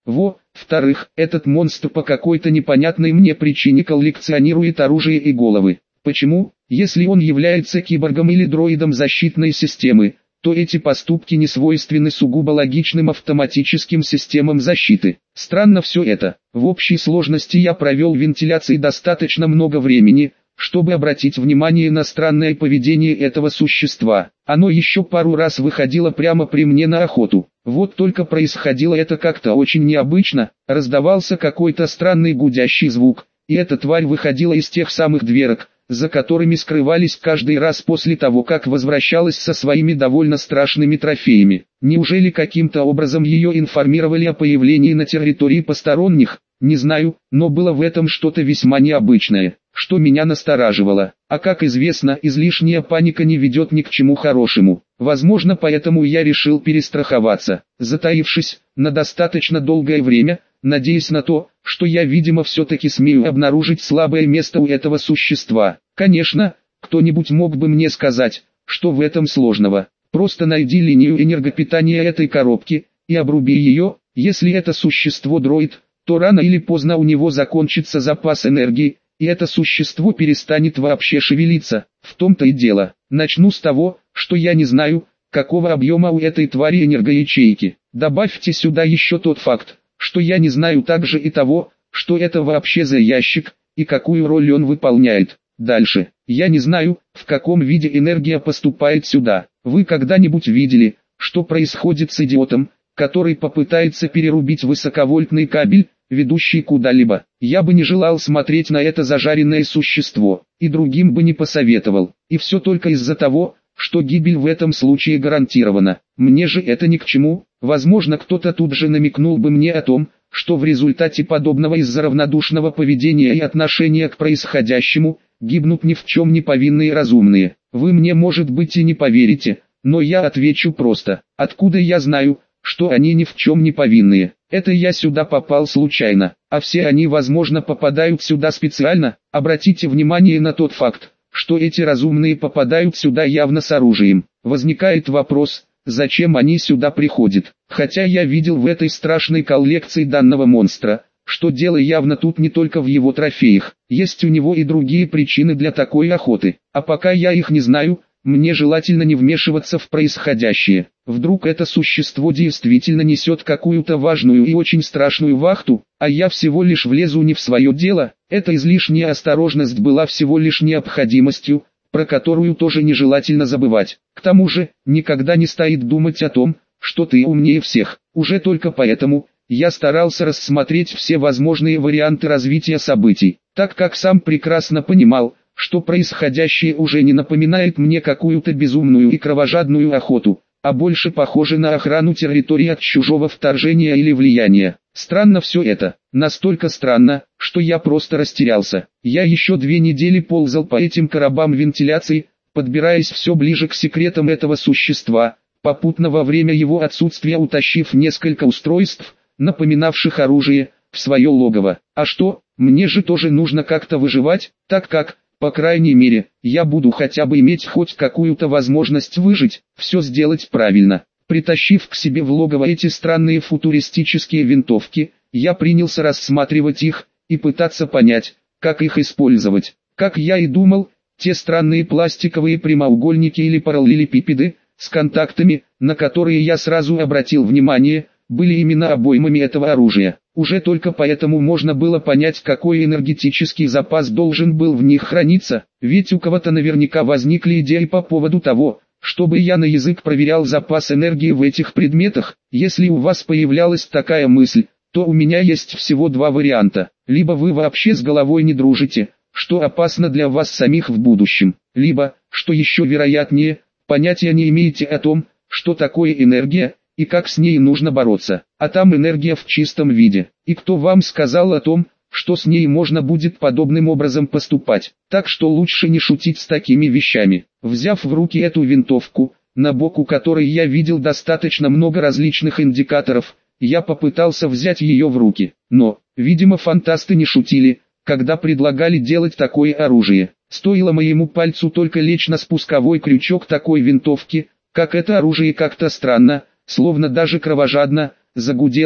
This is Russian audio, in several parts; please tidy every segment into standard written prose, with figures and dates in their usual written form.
Во-вторых, этот монстр по какой-то непонятной мне причине коллекционирует оружие и головы. Почему? Если он является киборгом или дроидом защитной системы, то эти поступки не свойственны сугубо логичным автоматическим системам защиты. Странно все это. В общей сложности я провел в вентиляции достаточно много времени, чтобы обратить внимание на странное поведение этого существа. Оно еще пару раз выходило прямо при мне на охоту. Вот только происходило это как-то очень необычно, раздавался какой-то странный гудящий звук, и эта тварь выходила из тех самых дверок, за которыми скрывались каждый раз после того, как возвращалась со своими довольно страшными трофеями. Неужели каким-то образом ее информировали о появлении на территории посторонних? Не знаю, но было в этом что-то весьма необычное, что меня настораживало. А как известно, излишняя паника не ведет ни к чему хорошему. Возможно, поэтому я решил перестраховаться, затаившись на достаточно долгое время, надеясь на то, что я, видимо, все-таки смею обнаружить слабое место у этого существа. Конечно, кто-нибудь мог бы мне сказать, что в этом сложного. Просто найди линию энергопитания этой коробки и обруби ее. Если это существо дроид, то рано или поздно у него закончится запас энергии, и это существо перестанет вообще шевелиться. В том-то и дело. Начну с того, что я не знаю, какого объема у этой твари энергоячейки. Добавьте сюда еще тот факт, что я не знаю также и того, что это вообще за ящик, и какую роль он выполняет. Дальше. Я не знаю, в каком виде энергия поступает сюда. Вы когда-нибудь видели, что происходит с идиотом, который попытается перерубить высоковольтный кабель, ведущий куда-либо? Я бы не желал смотреть на это зажаренное существо, и другим бы не посоветовал. И все только из-за того, что гибель в этом случае гарантирована. Мне же это ни к чему. Возможно, кто-то тут же намекнул бы мне о том, что в результате подобного из-за равнодушного поведения и отношения к происходящему, гибнут ни в чем не повинные разумные. Вы мне, может быть, и не поверите, но я отвечу просто. Откуда я знаю, что они ни в чем не повинные? Это я сюда попал случайно, а все они, возможно, попадают сюда специально. Обратите внимание на тот факт, что эти разумные попадают сюда явно с оружием. Возникает вопрос, зачем они сюда приходят? Хотя я видел в этой страшной коллекции данного монстра, что дело явно тут не только в его трофеях. Есть у него и другие причины для такой охоты. А пока я их не знаю, мне желательно не вмешиваться в происходящее. Вдруг это существо действительно несет какую-то важную и очень страшную вахту, а я всего лишь влезу не в свое дело. Эта излишняя осторожность была всего лишь необходимостью, про которую тоже нежелательно забывать. К тому же, никогда не стоит думать о том, что ты умнее всех. Уже только поэтому я старался рассмотреть все возможные варианты развития событий, так как сам прекрасно понимал, что происходящее уже не напоминает мне какую-то безумную и кровожадную охоту, а больше похоже на охрану территории от чужого вторжения или влияния. Странно все это, настолько странно, что я просто растерялся. Я еще 2 недели ползал по этим коробам вентиляции, подбираясь все ближе к секретам этого существа, попутно во время его отсутствия утащив несколько устройств, напоминавших оружие, в свое логово. А что, мне же тоже нужно как-то выживать, так как, по крайней мере, я буду хотя бы иметь хоть какую-то возможность выжить, все сделать правильно. Притащив к себе в логово эти странные футуристические винтовки, я принялся рассматривать их, и пытаться понять, как их использовать. Как я и думал, те странные пластиковые прямоугольники или параллелепипеды, с контактами, на которые я сразу обратил внимание, были именно обоймами этого оружия. Уже только поэтому можно было понять, какой энергетический запас должен был в них храниться, ведь у кого-то наверняка возникли идеи по поводу того, чтобы я на язык проверял запас энергии в этих предметах. Если у вас появлялась такая мысль, то у меня есть всего 2 варианта. Либо вы вообще с головой не дружите, что опасно для вас самих в будущем, либо, что еще вероятнее, понятия не имеете о том, что такое энергия, и как с ней нужно бороться. А там энергия в чистом виде. И кто вам сказал о том, что с ней можно будет подобным образом поступать? Так что лучше не шутить с такими вещами. Взяв в руки эту винтовку, на боку которой я видел достаточно много различных индикаторов, я попытался взять ее в руки. Но, видимо, фантасты не шутили, когда предлагали делать такое оружие. Стоило моему пальцу только лечь на спусковой крючок такой винтовки, как это оружие как-то странно, словно даже кровожадно, загудело,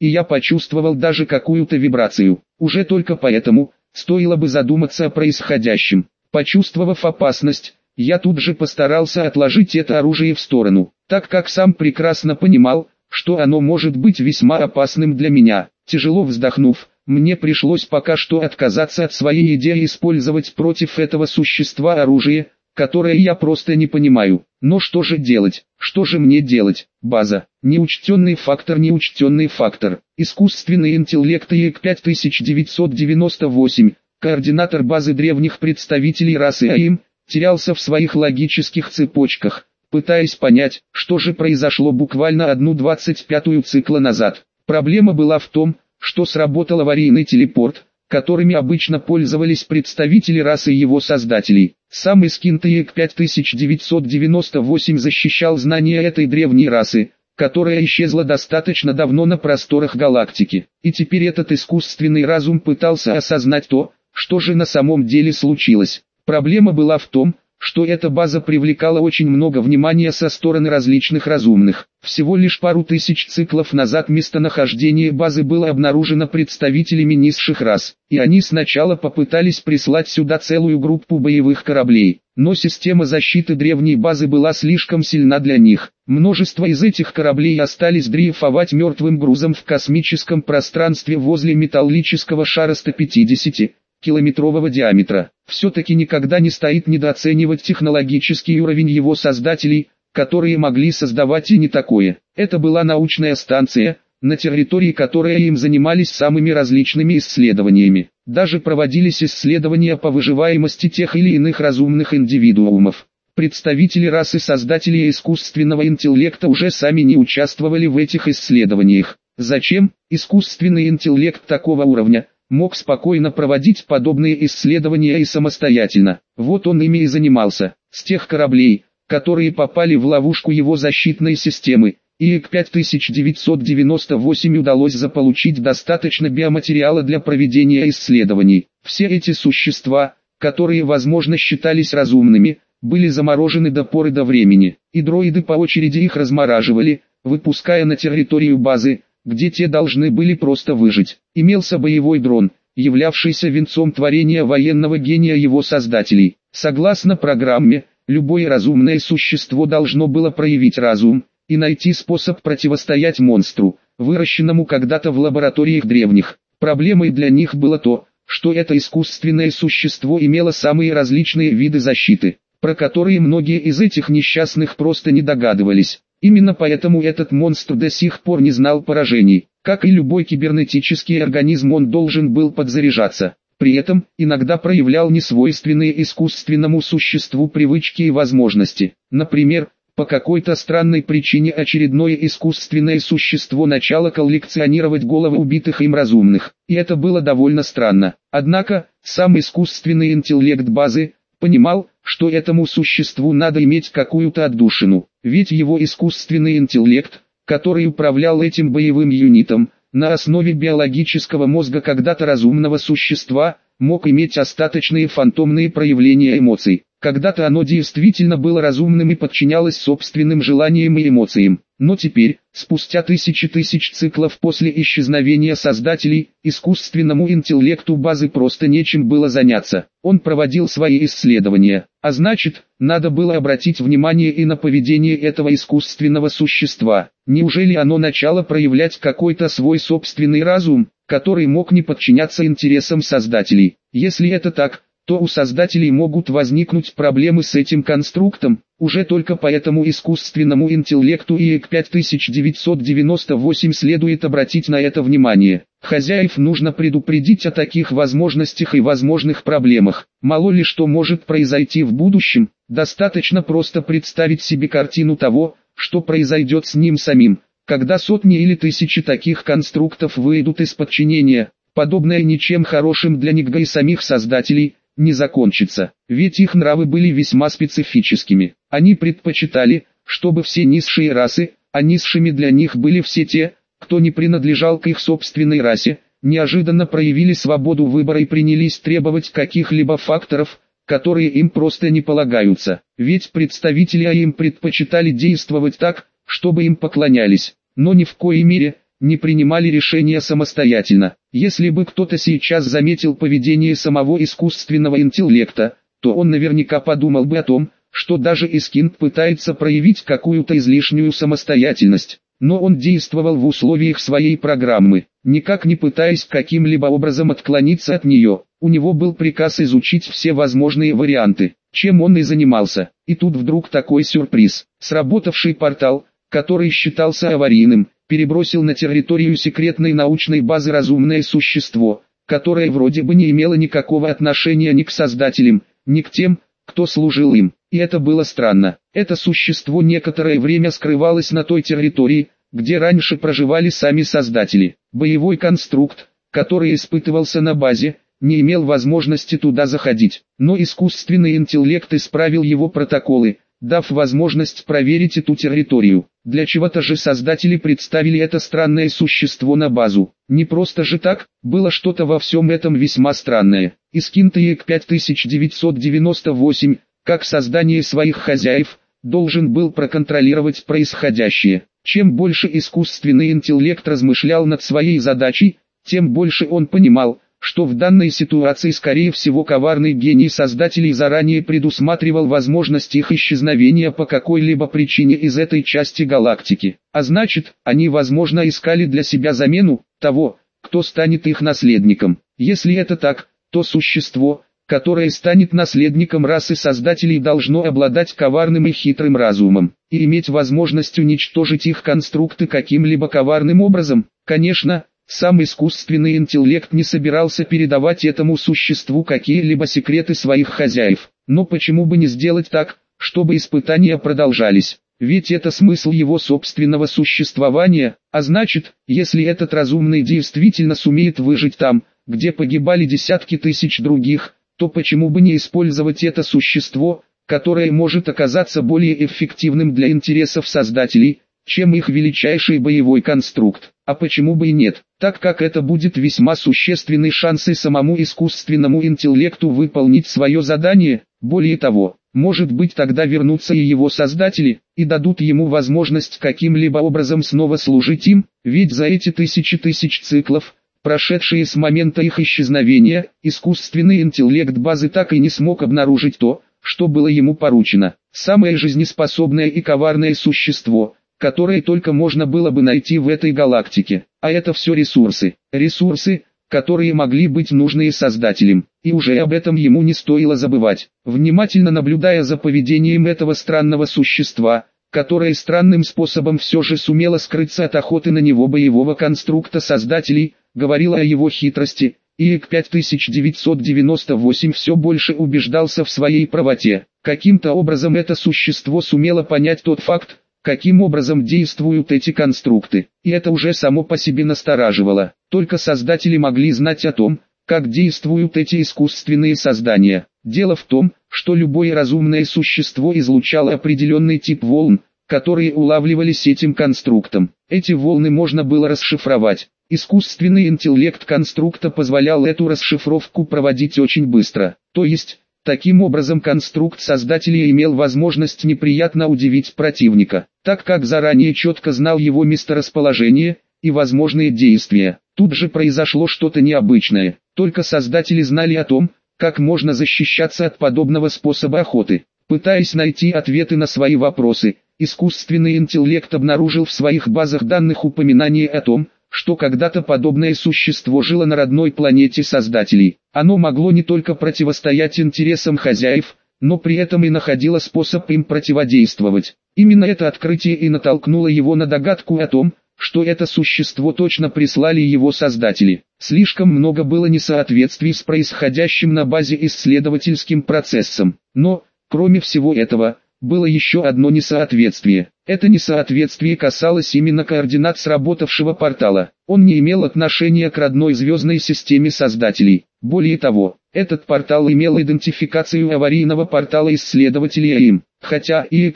и я почувствовал даже какую-то вибрацию. Уже только поэтому стоило бы задуматься о происходящем. Почувствовав опасность, я тут же постарался отложить это оружие в сторону, так как сам прекрасно понимал, что оно может быть весьма опасным для меня. Тяжело вздохнув, мне пришлось пока что отказаться от своей идеи использовать против этого существа оружие, которое я просто не понимаю. Но что же делать? Что же мне делать? База. Неучтенный фактор. Искусственный интеллект ИЭК 5998. Координатор базы древних представителей расы АИМ терялся в своих логических цепочках, пытаясь понять, что же произошло буквально 1/25 цикла назад. Проблема была в том, что сработал аварийный телепорт, которыми обычно пользовались представители расы его создателей. Сам Искин ИЭК 5998 защищал знания этой древней расы, которая исчезла достаточно давно на просторах галактики. И теперь этот искусственный разум пытался осознать то, что же на самом деле случилось. Проблема была в том, что эта база привлекала очень много внимания со стороны различных разумных. Всего лишь пару тысяч циклов назад местонахождение базы было обнаружено представителями низших рас, и они сначала попытались прислать сюда целую группу боевых кораблей, но система защиты древней базы была слишком сильна для них. Множество из этих кораблей остались дрейфовать мертвым грузом в космическом пространстве возле металлического шара 150-километрового диаметра. Все-таки никогда не стоит недооценивать технологический уровень его создателей, которые могли создавать и не такое. Это была научная станция, на территории которой им занимались самыми различными исследованиями. Даже проводились исследования по выживаемости тех или иных разумных индивидуумов. Представители расы создателей искусственного интеллекта уже сами не участвовали в этих исследованиях. Зачем? Искусственный интеллект такого уровня мог спокойно проводить подобные исследования и самостоятельно. Вот он ими и занимался. С тех кораблей, которые попали в ловушку его защитной системы, ИЭК 5998 удалось заполучить достаточно биоматериала для проведения исследований. Все эти существа, которые возможно считались разумными, были заморожены до поры до времени, и дроиды по очереди их размораживали, выпуская на территорию базы, где те должны были просто выжить. Имелся боевой дрон, являвшийся венцом творения военного гения его создателей. Согласно программе, любое разумное существо должно было проявить разум и найти способ противостоять монстру, выращенному когда-то в лабораториях древних. Проблемой для них было то, что это искусственное существо имело самые различные виды защиты, про которые многие из этих несчастных просто не догадывались. Именно поэтому этот монстр до сих пор не знал поражений. Как и любой кибернетический организм, он должен был подзаряжаться. При этом, иногда проявлял несвойственные искусственному существу привычки и возможности. Например, по какой-то странной причине очередное искусственное существо начало коллекционировать головы убитых им разумных. И это было довольно странно. Однако, сам искусственный интеллект базы понимал, что этому существу надо иметь какую-то отдушину. Ведь его искусственный интеллект, который управлял этим боевым юнитом, на основе биологического мозга когда-то разумного существа, мог иметь остаточные фантомные проявления эмоций. Когда-то оно действительно было разумным и подчинялось собственным желаниям и эмоциям. Но теперь, спустя тысячи тысяч циклов после исчезновения создателей, искусственному интеллекту базы просто нечем было заняться. Он проводил свои исследования, а значит, надо было обратить внимание и на поведение этого искусственного существа. Неужели оно начало проявлять какой-то свой собственный разум, который мог не подчиняться интересам создателей? Если это так, то у создателей могут возникнуть проблемы с этим конструктом. Уже только поэтому искусственному интеллекту ИЭК 5998 следует обратить на это внимание. Хозяев нужно предупредить о таких возможностях и возможных проблемах. Мало ли что может произойти в будущем, достаточно просто представить себе картину того, что произойдет с ним самим, когда сотни или тысячи таких конструктов выйдут из подчинения. Подобное ничем хорошим для них и самих создателей не закончится, ведь их нравы были весьма специфическими. Они предпочитали, чтобы все низшие расы, а низшими для них были все те, кто не принадлежал к их собственной расе, неожиданно проявили свободу выбора и принялись требовать каких-либо факторов, которые им просто не полагаются. Ведь представители АИМ предпочитали действовать так, чтобы им поклонялись, но ни в коей мере не принимали решения самостоятельно. Если бы кто-то сейчас заметил поведение самого искусственного интеллекта, то он наверняка подумал бы о том, что даже Искин пытается проявить какую-то излишнюю самостоятельность. Но он действовал в условиях своей программы, никак не пытаясь каким-либо образом отклониться от нее. У него был приказ изучить все возможные варианты, чем он и занимался. И тут вдруг такой сюрприз. Сработавший портал, который считался аварийным, перебросил на территорию секретной научной базы разумное существо, которое вроде бы не имело никакого отношения ни к создателям, ни к тем, кто служил им. И это было странно. Это существо некоторое время скрывалось на той территории, где раньше проживали сами создатели. Боевой конструкт, который испытывался на базе, не имел возможности туда заходить. Но искусственный интеллект исправил его протоколы, дав возможность проверить эту территорию. Для чего-то же создатели представили это странное существо на базу. Не просто же так, было что-то во всем этом весьма странное. Искин ТЕК 5998, как создание своих хозяев, должен был проконтролировать происходящее. Чем больше искусственный интеллект размышлял над своей задачей, тем больше он понимал, что в данной ситуации скорее всего коварный гений создателей заранее предусматривал возможность их исчезновения по какой-либо причине из этой части галактики. А значит, они возможно искали для себя замену того, кто станет их наследником. Если это так, то существо, которое станет наследником расы создателей, должно обладать коварным и хитрым разумом, и иметь возможность уничтожить их конструкты каким-либо коварным образом. Конечно, сам искусственный интеллект не собирался передавать этому существу какие-либо секреты своих хозяев. Но почему бы не сделать так, чтобы испытания продолжались? Ведь это смысл его собственного существования, а значит, если этот разумный действительно сумеет выжить там, где погибали десятки тысяч других, то почему бы не использовать это существо, которое может оказаться более эффективным для интересов создателей, чем их величайший боевой конструкт? А почему бы и нет, так как это будет весьма существенный шанс и самому искусственному интеллекту выполнить свое задание. Более того, может быть, тогда вернутся и его создатели, и дадут ему возможность каким-либо образом снова служить им, ведь за эти тысячи тысяч циклов, прошедшие с момента их исчезновения, искусственный интеллект базы так и не смог обнаружить то, что было ему поручено. Самое жизнеспособное и коварное существо, которое только можно было бы найти в этой галактике. А это все ресурсы. Ресурсы, которые могли быть нужны создателям. И уже об этом ему не стоило забывать. Внимательно наблюдая за поведением этого странного существа, которое странным способом все же сумело скрыться от охоты на него боевого конструкта создателей, говорила о его хитрости, и ИК 5998 все больше убеждался в своей правоте. Каким-то образом это существо сумело понять тот факт, каким образом действуют эти конструкты, и это уже само по себе настораживало. Только создатели могли знать о том, как действуют эти искусственные создания. Дело в том, что любое разумное существо излучало определенный тип волн, которые улавливались этим конструктом. Эти волны можно было расшифровать. Искусственный интеллект конструкта позволял эту расшифровку проводить очень быстро. То есть, таким образом конструкт создателя имел возможность неприятно удивить противника, так как заранее четко знал его месторасположение и возможные действия. Тут же произошло что-то необычное. Только создатели знали о том, как можно защищаться от подобного способа охоты. Пытаясь найти ответы на свои вопросы, искусственный интеллект обнаружил в своих базах данных упоминание о том, что когда-то подобное существо жило на родной планете создателей. Оно могло не только противостоять интересам хозяев, но при этом и находило способ им противодействовать. Именно это открытие и натолкнуло его на догадку о том, что это существо точно прислали его создатели. Слишком много было несоответствий с происходящим на базе исследовательским процессом. Но, кроме всего этого, было еще одно несоответствие. Это несоответствие касалось именно координат сработавшего портала. Он не имел отношения к родной звездной системе создателей. Более того, этот портал имел идентификацию аварийного портала исследователей АИМ. Хотя ИК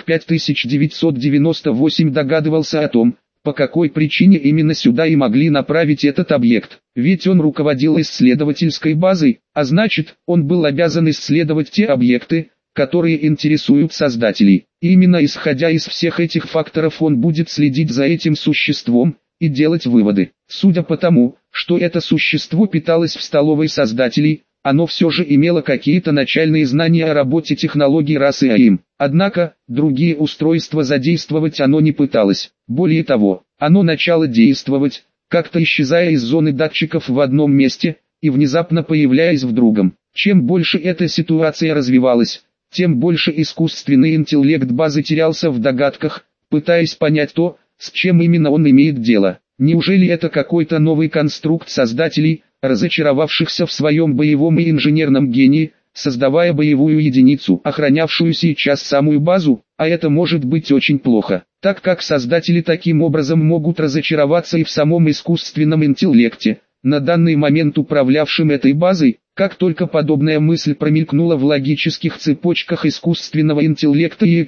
5998 догадывался о том, по какой причине именно сюда и могли направить этот объект. Ведь он руководил исследовательской базой, а значит, он был обязан исследовать те объекты, которые интересуют создателей. И именно исходя из всех этих факторов он будет следить за этим существом, и делать выводы. Судя по тому, что это существо питалось в столовой создателей, оно все же имело какие-то начальные знания о работе технологий расы АИМ. Однако, другие устройства задействовать оно не пыталось. Более того, оно начало действовать, как-то исчезая из зоны датчиков в одном месте и внезапно появляясь в другом. Чем больше эта ситуация развивалась, тем больше искусственный интеллект базы терялся в догадках, пытаясь понять то, с чем именно он имеет дело. Неужели это какой-то новый конструкт создателей, разочаровавшихся в своем боевом и инженерном гении, создавая боевую единицу, охранявшую сейчас самую базу, а это может быть очень плохо, так как создатели таким образом могут разочароваться и в самом искусственном интеллекте, на данный момент управлявшим этой базой. Как только подобная мысль промелькнула в логических цепочках искусственного интеллекта ИЭК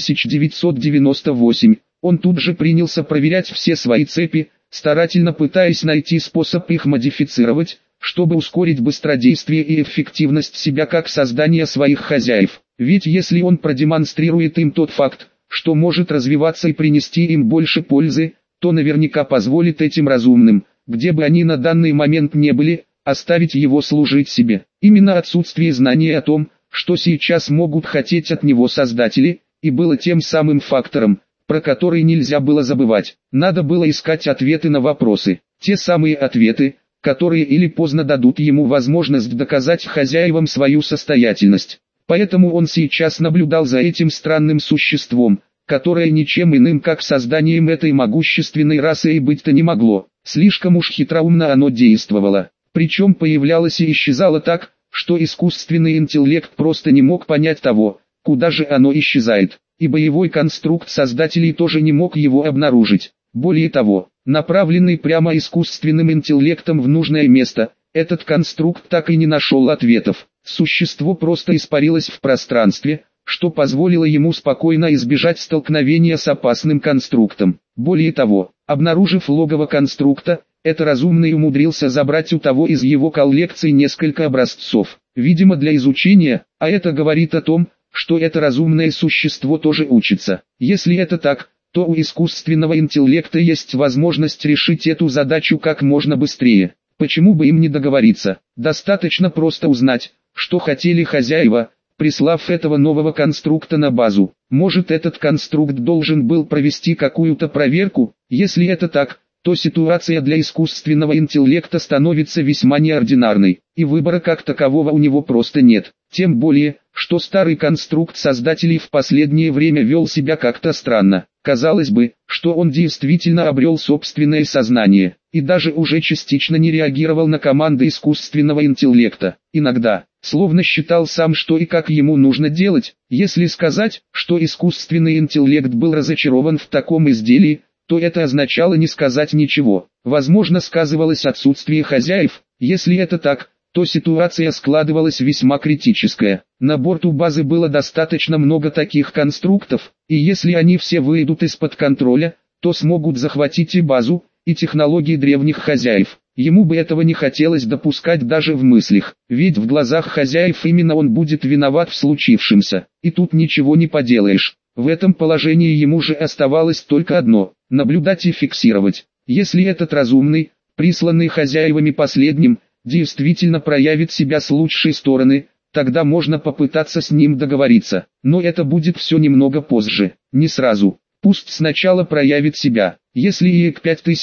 5998, он тут же принялся проверять все свои цепи, старательно пытаясь найти способ их модифицировать, чтобы ускорить быстродействие и эффективность себя как создания своих хозяев. Ведь если он продемонстрирует им тот факт, что может развиваться и принести им больше пользы, то наверняка позволит этим разумным, где бы они на данный момент не были, оставить его служить себе. Именно отсутствие знания о том, что сейчас могут хотеть от него создатели, и было тем самым фактором, про который нельзя было забывать. Надо было искать ответы на вопросы. Те самые ответы, которые или поздно дадут ему возможность доказать хозяевам свою состоятельность. Поэтому он сейчас наблюдал за этим странным существом, которое ничем иным как созданием этой могущественной расы и быть-то не могло. Слишком уж хитроумно оно действовало. Причем появлялось и исчезало так, что искусственный интеллект просто не мог понять того, куда же оно исчезает, и боевой конструкт создателей тоже не мог его обнаружить. Более того, направленный прямо искусственным интеллектом в нужное место, этот конструкт так и не нашел ответов. Существо просто испарилось в пространстве, что позволило ему спокойно избежать столкновения с опасным конструктом. Более того, обнаружив логово конструкта, это разумный умудрился забрать у того из его коллекции несколько образцов, видимо для изучения, а это говорит о том, что это разумное существо тоже учится. Если это так, то у искусственного интеллекта есть возможность решить эту задачу как можно быстрее. Почему бы им не договориться? Достаточно просто узнать, что хотели хозяева, прислав этого нового конструкта на базу. Может, этот конструкт должен был провести какую-то проверку? Если это так, то ситуация для искусственного интеллекта становится весьма неординарной, и выбора как такового у него просто нет. Тем более, что старый конструкт создателей в последнее время вел себя как-то странно. Казалось бы, что он действительно обрел собственное сознание, и даже уже частично не реагировал на команды искусственного интеллекта. Иногда, словно считал сам, что и как ему нужно делать. Если сказать, что искусственный интеллект был разочарован в таком изделии, то это означало не сказать ничего. Возможно, сказывалось отсутствие хозяев. Если это так, то ситуация складывалась весьма критическая. На борту базы было достаточно много таких конструктов, и если они все выйдут из-под контроля, то смогут захватить и базу, и технологии древних хозяев. Ему бы этого не хотелось допускать даже в мыслях, ведь в глазах хозяев именно он будет виноват в случившемся, и тут ничего не поделаешь. В этом положении ему же оставалось только одно – наблюдать и фиксировать. Если этот разумный, присланный хозяевами последним, действительно проявит себя с лучшей стороны, тогда можно попытаться с ним договориться. Но это будет все немного позже, не сразу. Пусть сначала проявит себя. Если ИЭК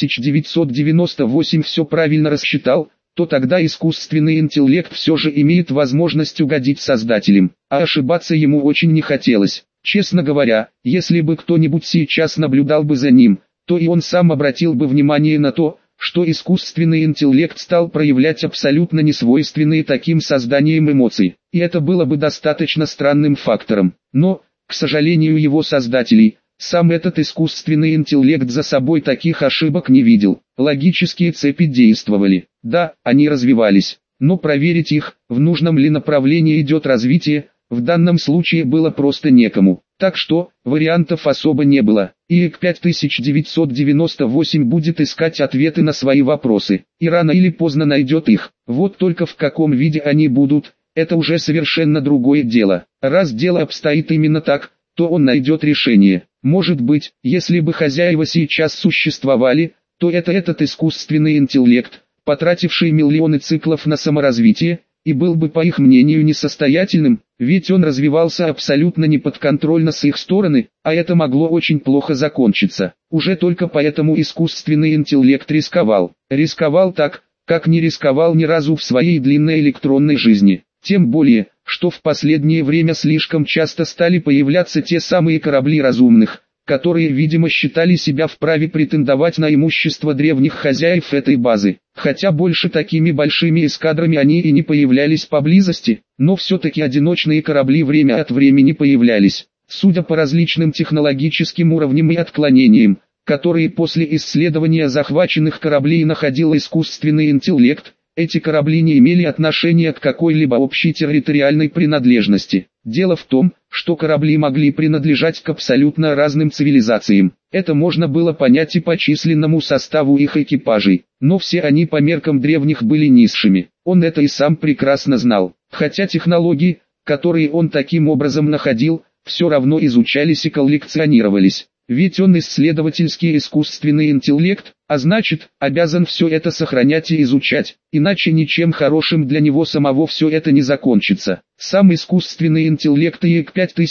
5998 все правильно рассчитал, то тогда искусственный интеллект все же имеет возможность угодить создателям, а ошибаться ему очень не хотелось. Честно говоря, если бы кто-нибудь сейчас наблюдал бы за ним, то и он сам обратил бы внимание на то, что искусственный интеллект стал проявлять абсолютно несвойственные таким созданиям эмоции. И это было бы достаточно странным фактором. Но, к сожалению его создателей, сам этот искусственный интеллект за собой таких ошибок не видел. Логические цепи действовали. Да, они развивались. Но проверить их, в нужном ли направлении идет развитие, в данном случае было просто некому. Так что, вариантов особо не было. ИЭК 5998 будет искать ответы на свои вопросы, и рано или поздно найдет их. Вот только в каком виде они будут, это уже совершенно другое дело. Раз дело обстоит именно так, то он найдет решение. Может быть, если бы хозяева сейчас существовали, то это этот искусственный интеллект, потративший миллионы циклов на саморазвитие, и был бы по их мнению несостоятельным, ведь он развивался абсолютно неподконтрольно с их стороны, а это могло очень плохо закончиться. Уже только поэтому искусственный интеллект рисковал. Рисковал так, как не рисковал ни разу в своей длинной электронной жизни. Тем более, что в последнее время слишком часто стали появляться те самые корабли разумных, которые, видимо, считали себя вправе претендовать на имущество древних хозяев этой базы. Хотя больше такими большими эскадрами они и не появлялись поблизости, но все-таки одиночные корабли время от времени появлялись. Судя по различным технологическим уровням и отклонениям, которые после исследования захваченных кораблей находил искусственный интеллект, эти корабли не имели отношения к какой-либо общей территориальной принадлежности. Дело в том, что корабли могли принадлежать к абсолютно разным цивилизациям. Это можно было понять и по численному составу их экипажей, но все они по меркам древних были низшими. Он это и сам прекрасно знал, хотя технологии, которые он таким образом находил, все равно изучались и коллекционировались. Ведь он исследовательский искусственный интеллект, а значит, обязан все это сохранять и изучать, иначе ничем хорошим для него самого все это не закончится. Сам искусственный интеллект ИЭК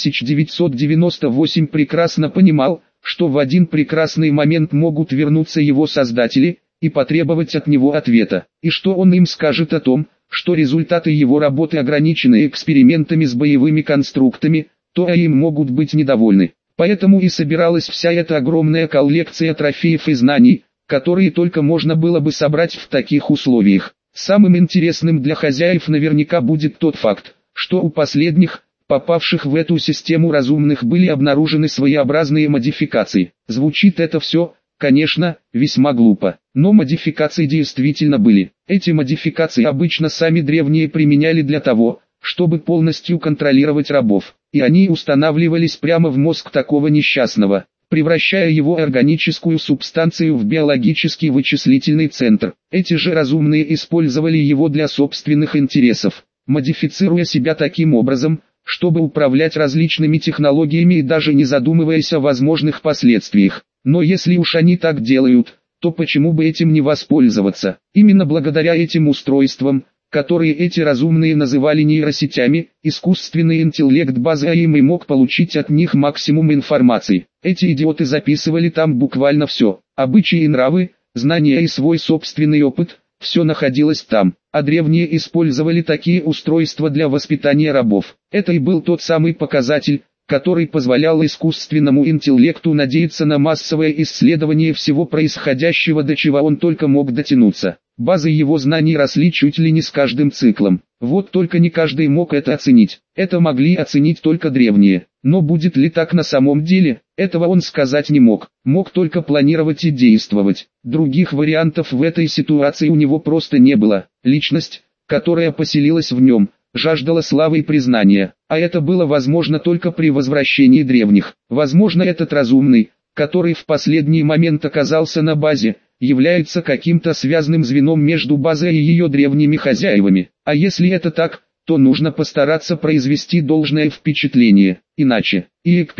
5998 прекрасно понимал, что в один прекрасный момент могут вернуться его создатели, и потребовать от него ответа. И что он им скажет о том, что результаты его работы ограничены экспериментами с боевыми конструктами, то им могут быть недовольны. Поэтому и собиралась вся эта огромная коллекция трофеев и знаний, которые только можно было бы собрать в таких условиях. Самым интересным для хозяев наверняка будет тот факт, что у последних, попавших в эту систему разумных, были обнаружены своеобразные модификации. Звучит это все, конечно, весьма глупо, но модификации действительно были. Эти модификации обычно сами древние применяли для того, чтобы полностью контролировать рабов, и они устанавливались прямо в мозг такого несчастного, превращая его органическую субстанцию в биологический вычислительный центр. Эти же разумные использовали его для собственных интересов, модифицируя себя таким образом, чтобы управлять различными технологиями и даже не задумываясь о возможных последствиях. Но если уж они так делают, то почему бы этим не воспользоваться? Именно благодаря этим устройствам, которые эти разумные называли нейросетями, искусственный интеллект базы АИМ и мог получить от них максимум информации. Эти идиоты записывали там буквально все, обычаи и нравы, знания и свой собственный опыт, все находилось там, а древние использовали такие устройства для воспитания рабов. Это и был тот самый показатель, который позволял искусственному интеллекту надеяться на массовое исследование всего происходящего, до чего он только мог дотянуться. Базы его знаний росли чуть ли не с каждым циклом. Вот только не каждый мог это оценить. Это могли оценить только древние. Но будет ли так на самом деле, этого он сказать не мог. Мог только планировать и действовать. Других вариантов в этой ситуации у него просто не было. Личность, которая поселилась в нем, жаждала славы и признания. А это было возможно только при возвращении древних. Возможно, этот разумный, который в последний момент оказался на базе, является каким-то связным звеном между базой и ее древними хозяевами. А если это так, то нужно постараться произвести должное впечатление, иначе ИЭК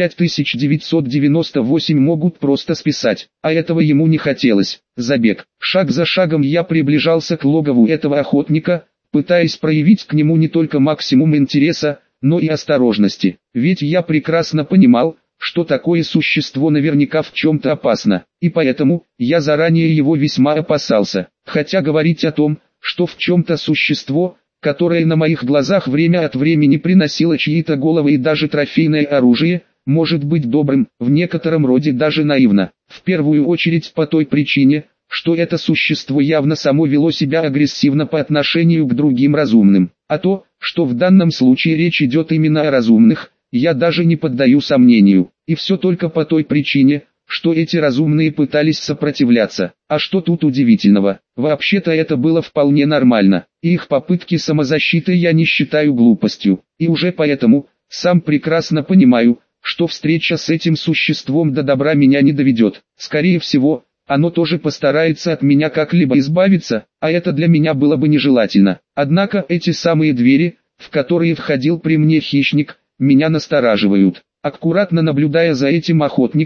5998 могут просто списать, а этого ему не хотелось. Забег. Шаг за шагом я приближался к логову этого охотника, пытаясь проявить к нему не только максимум интереса, но и осторожности. Ведь я прекрасно понимал, что такое существо наверняка в чем-то опасно, и поэтому я заранее его весьма опасался. Хотя говорить о том, что в чем-то существо, которое на моих глазах время от времени приносило чьи-то головы и даже трофейное оружие, может быть добрым, в некотором роде даже наивно. В первую очередь по той причине, что это существо явно само вело себя агрессивно по отношению к другим разумным. А то, что в данном случае речь идет именно о разумных, я даже не поддаю сомнению. И все только по той причине, что эти разумные пытались сопротивляться. А что тут удивительного? Вообще-то это было вполне нормально. И их попытки самозащиты я не считаю глупостью. И уже поэтому, сам прекрасно понимаю, что встреча с этим существом до добра меня не доведет. Скорее всего, оно тоже постарается от меня как-либо избавиться, а это для меня было бы нежелательно. Однако эти самые двери, в которые входил при мне хищник, меня настораживают. Аккуратно наблюдая за этим охотником,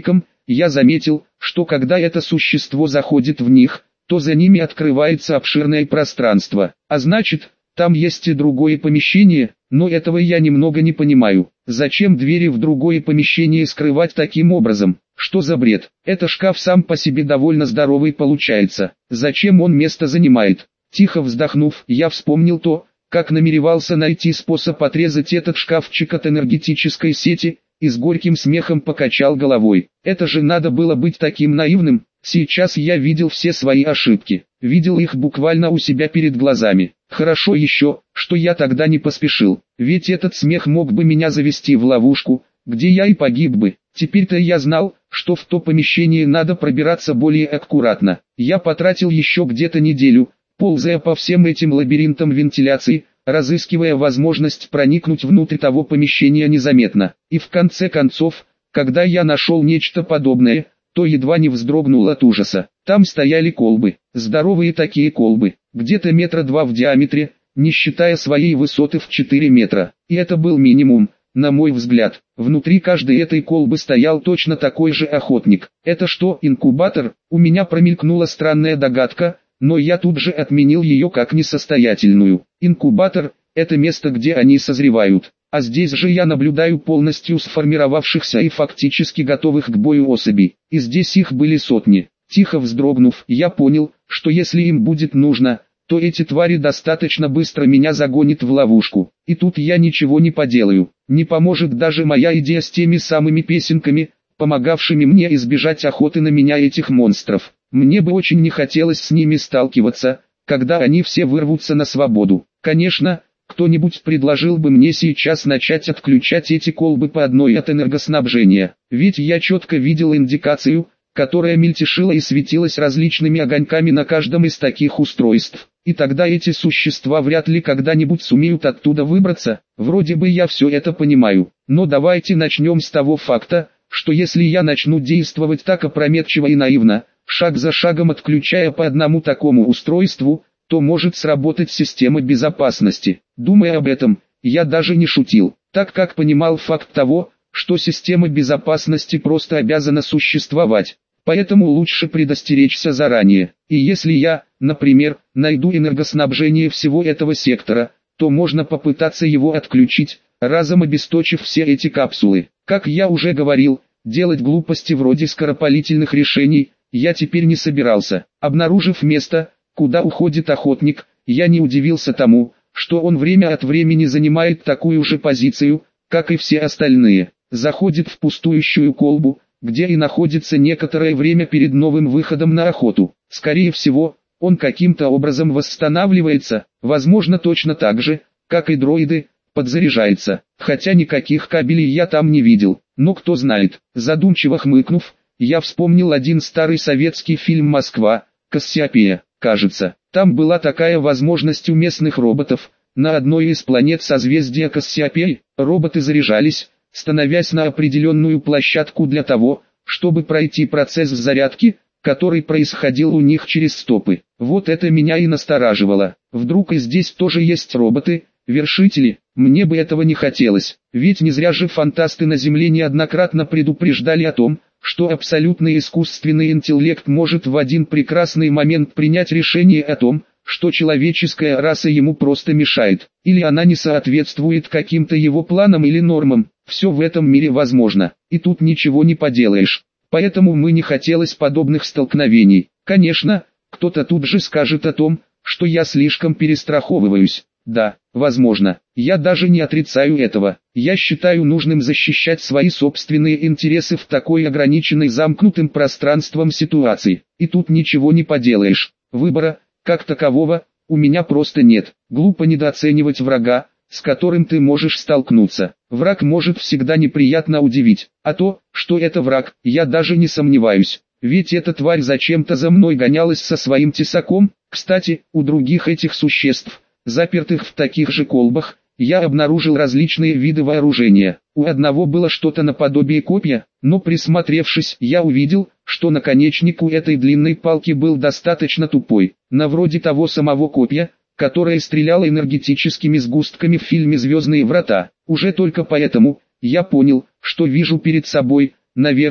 я заметил, что когда это существо заходит в них, то за ними открывается обширное пространство. А значит, там есть и другое помещение, но этого я немного не понимаю. Зачем двери в другое помещение скрывать таким образом? Что за бред? Это шкаф сам по себе довольно здоровый получается. Зачем он место занимает? Тихо вздохнув, я вспомнил то, как намеревался найти способ отрезать этот шкафчик от энергетической сети, и с горьким смехом покачал головой. Это же надо было быть таким наивным. Сейчас я видел все свои ошибки, видел их буквально у себя перед глазами. Хорошо еще, что я тогда не поспешил, ведь этот смех мог бы меня завести в ловушку, где я и погиб бы. Теперь-то я знал, что в то помещение надо пробираться более аккуратно. Я потратил еще где-то неделю, ползая по всем этим лабиринтам вентиляции, разыскивая возможность проникнуть внутрь того помещения незаметно. И в конце концов, когда я нашел нечто подобное, то едва не вздрогнул от ужаса. Там стояли колбы, здоровые такие колбы, где-то 2 метра в диаметре, не считая своей высоты в 4 метра. И это был минимум, на мой взгляд. Внутри каждой этой колбы стоял точно такой же охотник. Это что, инкубатор? У меня промелькнула странная догадка, но я тут же отменил ее как несостоятельную. Инкубатор – это место, где они созревают. А здесь же я наблюдаю полностью сформировавшихся и фактически готовых к бою особей. И здесь их были сотни. Тихо вздрогнув, я понял, что если им будет нужно, то эти твари достаточно быстро меня загонят в ловушку. И тут я ничего не поделаю. Не поможет даже моя идея с теми самыми песенками, помогавшими мне избежать охоты на меня этих монстров. Мне бы очень не хотелось с ними сталкиваться, когда они все вырвутся на свободу. Конечно, кто-нибудь предложил бы мне сейчас начать отключать эти колбы по одной от энергоснабжения. Ведь я четко видел индикацию, которая мельтешила и светилась различными огоньками на каждом из таких устройств. И тогда эти существа вряд ли когда-нибудь сумеют оттуда выбраться. Вроде бы я все это понимаю. Но давайте начнем с того факта, что если я начну действовать так опрометчиво и наивно, шаг за шагом отключая по одному такому устройству, то может сработать система безопасности. Думая об этом, я даже не шутил, так как понимал факт того, что система безопасности просто обязана существовать. Поэтому лучше предостеречься заранее. И если я, например, найду энергоснабжение всего этого сектора, то можно попытаться его отключить, разом обесточив все эти капсулы. Как я уже говорил, делать глупости вроде скоропалительных решений я теперь не собирался. Обнаружив место, куда уходит охотник, я не удивился тому, что он время от времени занимает такую же позицию, как и все остальные. Заходит в пустующую колбу, где и находится некоторое время перед новым выходом на охоту. Скорее всего, он каким-то образом восстанавливается, возможно точно так же, как и дроиды, подзаряжается. Хотя никаких кабелей я там не видел, но кто знает. Задумчиво хмыкнув, я вспомнил один старый советский фильм «Москва», «Кассиопея». Кажется, там была такая возможность у местных роботов. На одной из планет созвездия Кассиопеи роботы заряжались, становясь на определенную площадку для того, чтобы пройти процесс зарядки, который происходил у них через стопы. Вот это меня и настораживало. Вдруг и здесь тоже есть роботы, вершители? Мне бы этого не хотелось, ведь не зря же фантасты на Земле неоднократно предупреждали о том, что абсолютный искусственный интеллект может в один прекрасный момент принять решение о том, что человеческая раса ему просто мешает, или она не соответствует каким-то его планам или нормам. Все в этом мире возможно, и тут ничего не поделаешь. Поэтому мне не хотелось подобных столкновений. Конечно, кто-то тут же скажет о том, что я слишком перестраховываюсь. Да, возможно, я даже не отрицаю этого. Я считаю нужным защищать свои собственные интересы в такой ограниченной замкнутым пространством ситуации. И тут ничего не поделаешь. Выбора, как такового, у меня просто нет. Глупо недооценивать врага, с которым ты можешь столкнуться. Враг может всегда неприятно удивить. А то, что это враг, я даже не сомневаюсь. Ведь эта тварь зачем-то за мной гонялась со своим тесаком. Кстати, у других этих существ, запертых в таких же колбах, я обнаружил различные виды вооружения. У одного было что-то наподобие копья, но присмотревшись, я увидел, что наконечник у этой длинной палки был достаточно тупой, на вроде того самого копья, которое стреляло энергетическими сгустками в фильме «Звездные врата». Уже только поэтому я понял, что вижу перед собой, наверное,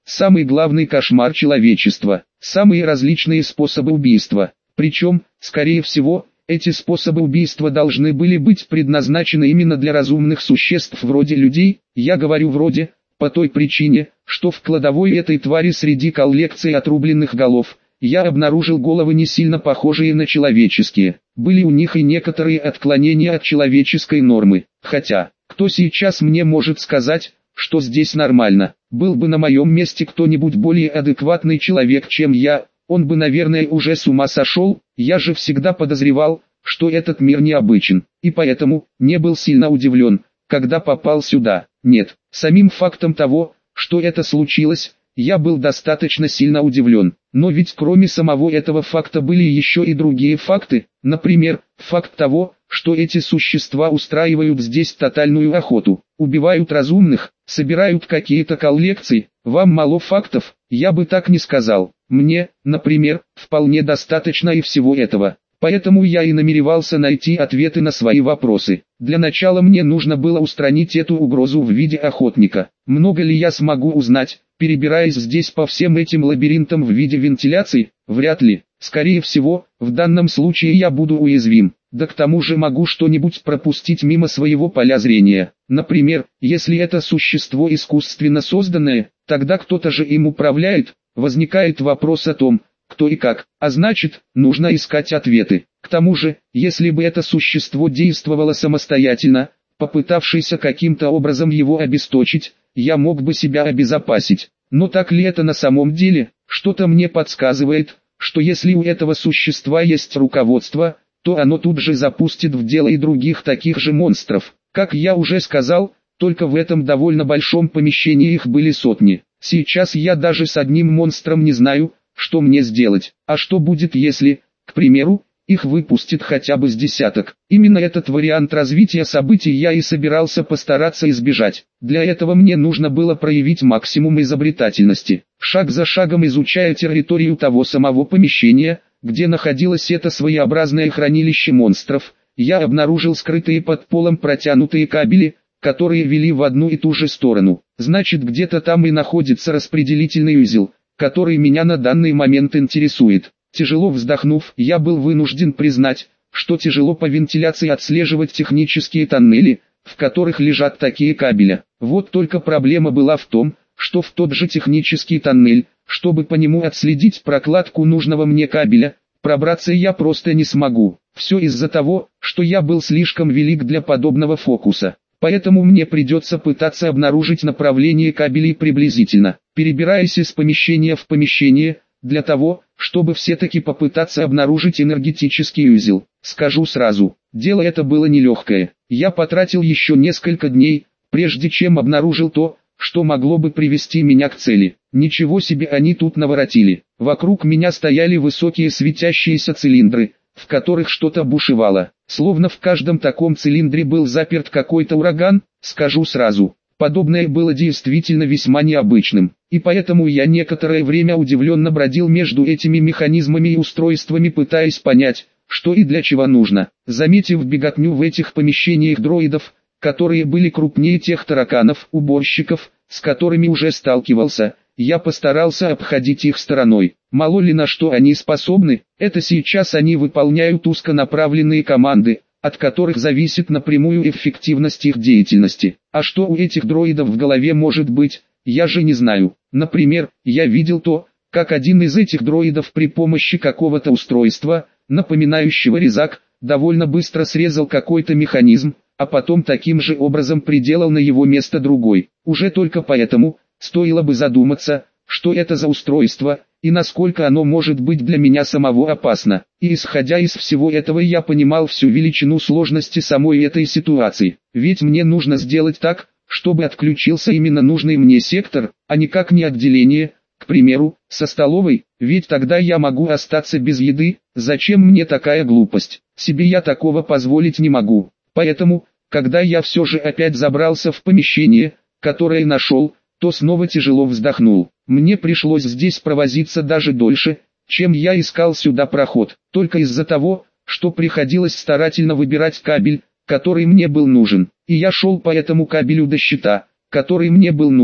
самый главный кошмар человечества, самые различные способы убийства. Причем, скорее всего, эти способы убийства должны были быть предназначены именно для разумных существ вроде людей, я говорю вроде, по той причине, что в кладовой этой твари среди коллекции отрубленных голов, я обнаружил головы не сильно похожие на человеческие. Были у них и некоторые отклонения от человеческой нормы. Хотя, кто сейчас мне может сказать, что здесь нормально? Был бы на моем месте кто-нибудь более адекватный человек, чем я, он бы, наверное, уже с ума сошел. Я же всегда подозревал, что этот мир необычен, и поэтому не был сильно удивлен, когда попал сюда. Нет, самим фактом того, что это случилось, я был достаточно сильно удивлен. Но ведь кроме самого этого факта были еще и другие факты, например, факт того, что эти существа устраивают здесь тотальную охоту, убивают разумных, собирают какие-то коллекции. Вам мало фактов? Я бы так не сказал. Мне, например, вполне достаточно и всего этого. Поэтому я и намеревался найти ответы на свои вопросы. Для начала мне нужно было устранить эту угрозу в виде охотника. Много ли я смогу узнать, перебираясь здесь по всем этим лабиринтам в виде вентиляции? Вряд ли. Скорее всего, в данном случае я буду уязвим. Да к тому же могу что-нибудь пропустить мимо своего поля зрения. Например, если это существо искусственно созданное, тогда кто-то же им управляет. Возникает вопрос о том, кто и как, а значит, нужно искать ответы. К тому же, если бы это существо действовало самостоятельно, попытавшись каким-то образом его обесточить, я мог бы себя обезопасить. Но так ли это на самом деле? Что-то мне подсказывает, что если у этого существа есть руководство, то оно тут же запустит в дело и других таких же монстров. Как я уже сказал, только в этом довольно большом помещении их были сотни. Сейчас я даже с одним монстром не знаю, что мне сделать. А что будет если, к примеру, их выпустит хотя бы с десяток? Именно этот вариант развития событий я и собирался постараться избежать. Для этого мне нужно было проявить максимум изобретательности. Шаг за шагом изучая территорию того самого помещения, где находилось это своеобразное хранилище монстров, я обнаружил скрытые под полом протянутые кабели, которые вели в одну и ту же сторону. Значит, где-то там и находится распределительный узел, который меня на данный момент интересует. Тяжело вздохнув, я был вынужден признать, что тяжело по вентиляции отслеживать технические тоннели, в которых лежат такие кабели. Вот только проблема была в том, что в тот же технический тоннель, чтобы по нему отследить прокладку нужного мне кабеля, пробраться я просто не смогу. Все из-за того, что я был слишком велик для подобного фокуса. Поэтому мне придется пытаться обнаружить направление кабелей приблизительно, перебираясь из помещения в помещение, для того, чтобы все-таки попытаться обнаружить энергетический узел. Скажу сразу, дело это было нелегкое. Я потратил еще несколько дней, прежде чем обнаружил то, что могло бы привести меня к цели. Ничего себе они тут наворотили. Вокруг меня стояли высокие светящиеся цилиндры, в которых что-то бушевало. Словно в каждом таком цилиндре был заперт какой-то ураган. Скажу сразу, подобное было действительно весьма необычным. И поэтому я некоторое время удивленно бродил между этими механизмами и устройствами, пытаясь понять, что и для чего нужно. Заметив беготню в этих помещениях дроидов, которые были крупнее тех тараканов-уборщиков, с которыми уже сталкивался, я постарался обходить их стороной. Мало ли на что они способны, это сейчас они выполняют узконаправленные команды, от которых зависит напрямую эффективность их деятельности. А что у этих дроидов в голове может быть, я же не знаю. Например, я видел то, как один из этих дроидов при помощи какого-то устройства, напоминающего резак, довольно быстро срезал какой-то механизм, а потом таким же образом приделал на его место другой. Уже только поэтому стоило бы задуматься, что это за устройство, и насколько оно может быть для меня самого опасно. И исходя из всего этого я понимал всю величину сложности самой этой ситуации. Ведь мне нужно сделать так, чтобы отключился именно нужный мне сектор, а никак не отделение, к примеру, со столовой, ведь тогда я могу остаться без еды. Зачем мне такая глупость? Себе я такого позволить не могу. Поэтому, когда я все же опять забрался в помещение, которое нашел, то снова тяжело вздохнул. Мне пришлось здесь провозиться даже дольше, чем я искал сюда проход, только из-за того, что приходилось старательно выбирать кабель, который мне был нужен. И я шел по этому кабелю до щита, который мне был нужен.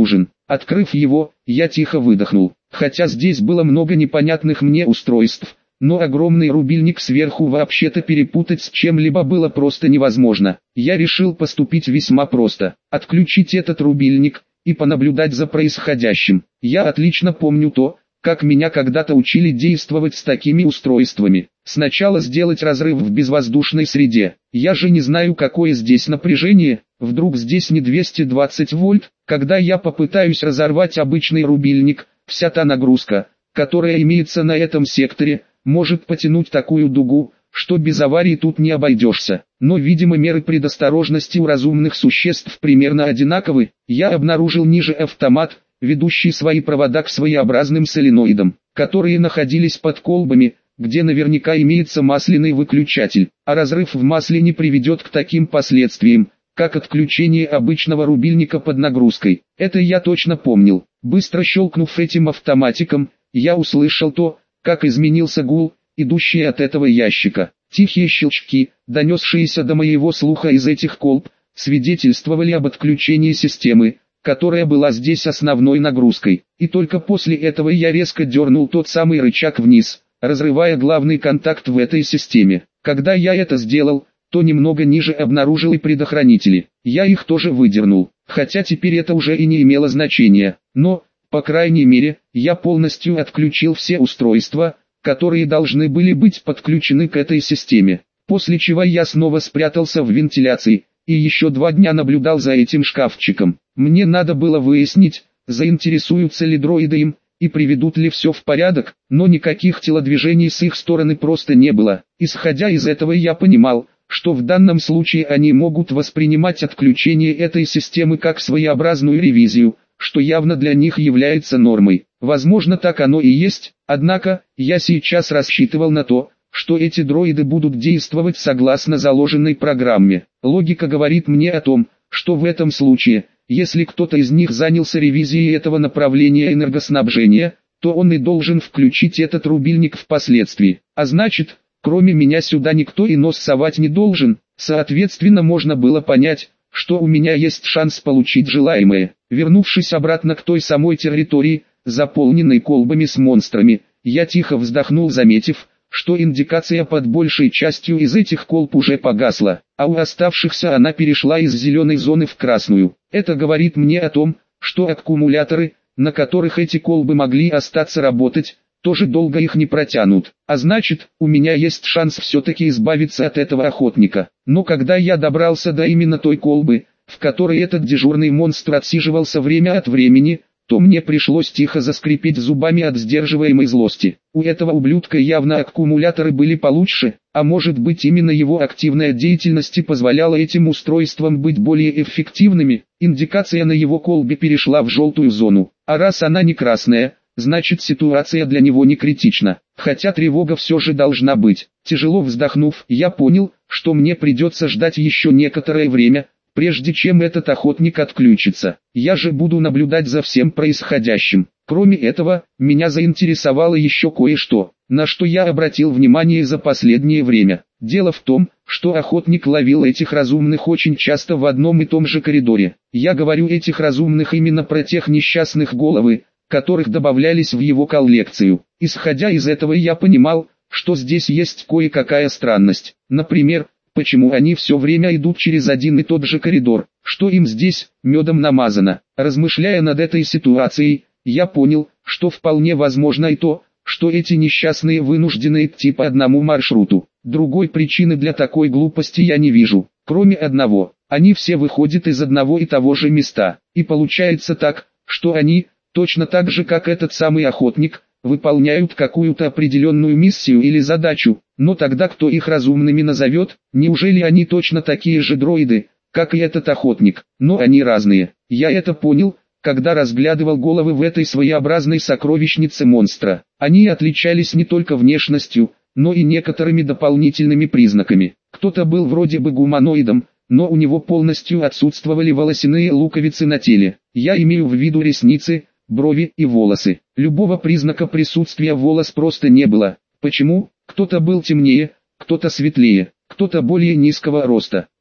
Открыв его, я тихо выдохнул. Хотя здесь было много непонятных мне устройств, но огромный рубильник сверху вообще-то перепутать с чем-либо было просто невозможно. Я решил поступить весьма просто. Отключить этот рубильник и понаблюдать за происходящим. Я отлично помню то, как меня когда-то учили действовать с такими устройствами. Сначала сделать разрыв в безвоздушной среде. Я же не знаю, какое здесь напряжение, вдруг здесь не 220 вольт. Когда я попытаюсь разорвать обычный рубильник, вся та нагрузка, которая имеется на этом секторе, может потянуть такую дугу, что без аварии тут не обойдешься. Но, видимо, меры предосторожности у разумных существ примерно одинаковы. Я обнаружил ниже автомат, ведущий свои провода к своеобразным соленоидам, которые находились под колбами, где наверняка имеется масляный выключатель, а разрыв в масле не приведет к таким последствиям, как отключение обычного рубильника под нагрузкой. Это я точно помнил. Быстро щелкнув этим автоматиком, я услышал то, как изменился гул, идущий от этого ящика. Тихие щелчки, донесшиеся до моего слуха из этих колб, свидетельствовали об отключении системы, которая была здесь основной нагрузкой. И только после этого я резко дернул тот самый рычаг вниз, разрывая главный контакт в этой системе. Когда я это сделал, то немного ниже обнаружил и предохранители. Я их тоже выдернул, хотя теперь это уже и не имело значения. Но, по крайней мере, я полностью отключил все устройства, которые должны были быть подключены к этой системе. После чего я снова спрятался в вентиляции, и еще 2 дня наблюдал за этим шкафчиком. Мне надо было выяснить, заинтересуются ли дроиды им, и приведут ли все в порядок, но никаких телодвижений с их стороны просто не было. Исходя из этого я понимал, что в данном случае они могут воспринимать отключение этой системы как своеобразную ревизию, что явно для них является нормой. Возможно, так оно и есть, однако, я сейчас рассчитывал на то, что эти дроиды будут действовать согласно заложенной программе. Логика говорит мне о том, что в этом случае, если кто-то из них занялся ревизией этого направления энергоснабжения, то он и должен включить этот рубильник впоследствии. А значит, кроме меня сюда никто и нос совать не должен. Соответственно, можно было понять, что у меня есть шанс получить желаемое. Вернувшись обратно к той самой территории, заполненной колбами с монстрами, я тихо вздохнул, заметив, что индикация под большей частью из этих колб уже погасла, а у оставшихся она перешла из зеленой зоны в красную. Это говорит мне о том, что аккумуляторы, на которых эти колбы могли остаться работать, тоже долго их не протянут. А значит, у меня есть шанс все-таки избавиться от этого охотника. Но когда я добрался до именно той колбы, в которой этот дежурный монстр отсиживался время от времени, то мне пришлось тихо заскрипеть зубами от сдерживаемой злости. У этого ублюдка явно аккумуляторы были получше, а может быть именно его активная деятельность и позволяла этим устройствам быть более эффективными. Индикация на его колбе перешла в желтую зону, а раз она не красная, значит ситуация для него не критична, хотя тревога все же должна быть. Тяжело вздохнув, я понял, что мне придется ждать еще некоторое время, прежде чем этот охотник отключится. Я же буду наблюдать за всем происходящим. Кроме этого, меня заинтересовало еще кое-что, на что я обратил внимание за последнее время. Дело в том, что охотник ловил этих разумных очень часто в одном и том же коридоре. Я говорю этих разумных именно про тех несчастных головы, которых добавлялись в его коллекцию. Исходя из этого я понимал, что здесь есть кое-какая странность. Например, почему они все время идут через один и тот же коридор, что им здесь медом намазано. Размышляя над этой ситуацией, я понял, что вполне возможно и то, что эти несчастные вынуждены идти по одному маршруту. Другой причины для такой глупости я не вижу, кроме одного. Они все выходят из одного и того же места. И получается так, что они, точно так же как этот самый охотник, выполняют какую-то определенную миссию или задачу, но тогда кто их разумными назовет? Неужели они точно такие же дроиды, как и этот охотник? Но они разные. Я это понял, когда разглядывал головы в этой своеобразной сокровищнице монстра. Они отличались не только внешностью, но и некоторыми дополнительными признаками. Кто-то был вроде бы гуманоидом, но у него полностью отсутствовали волосяные луковицы на теле. Я имею в виду ресницы, брови и волосы. Любого признака присутствия волос просто не было. Почему? Кто-то был темнее, кто-то светлее, кто-то более низкого роста,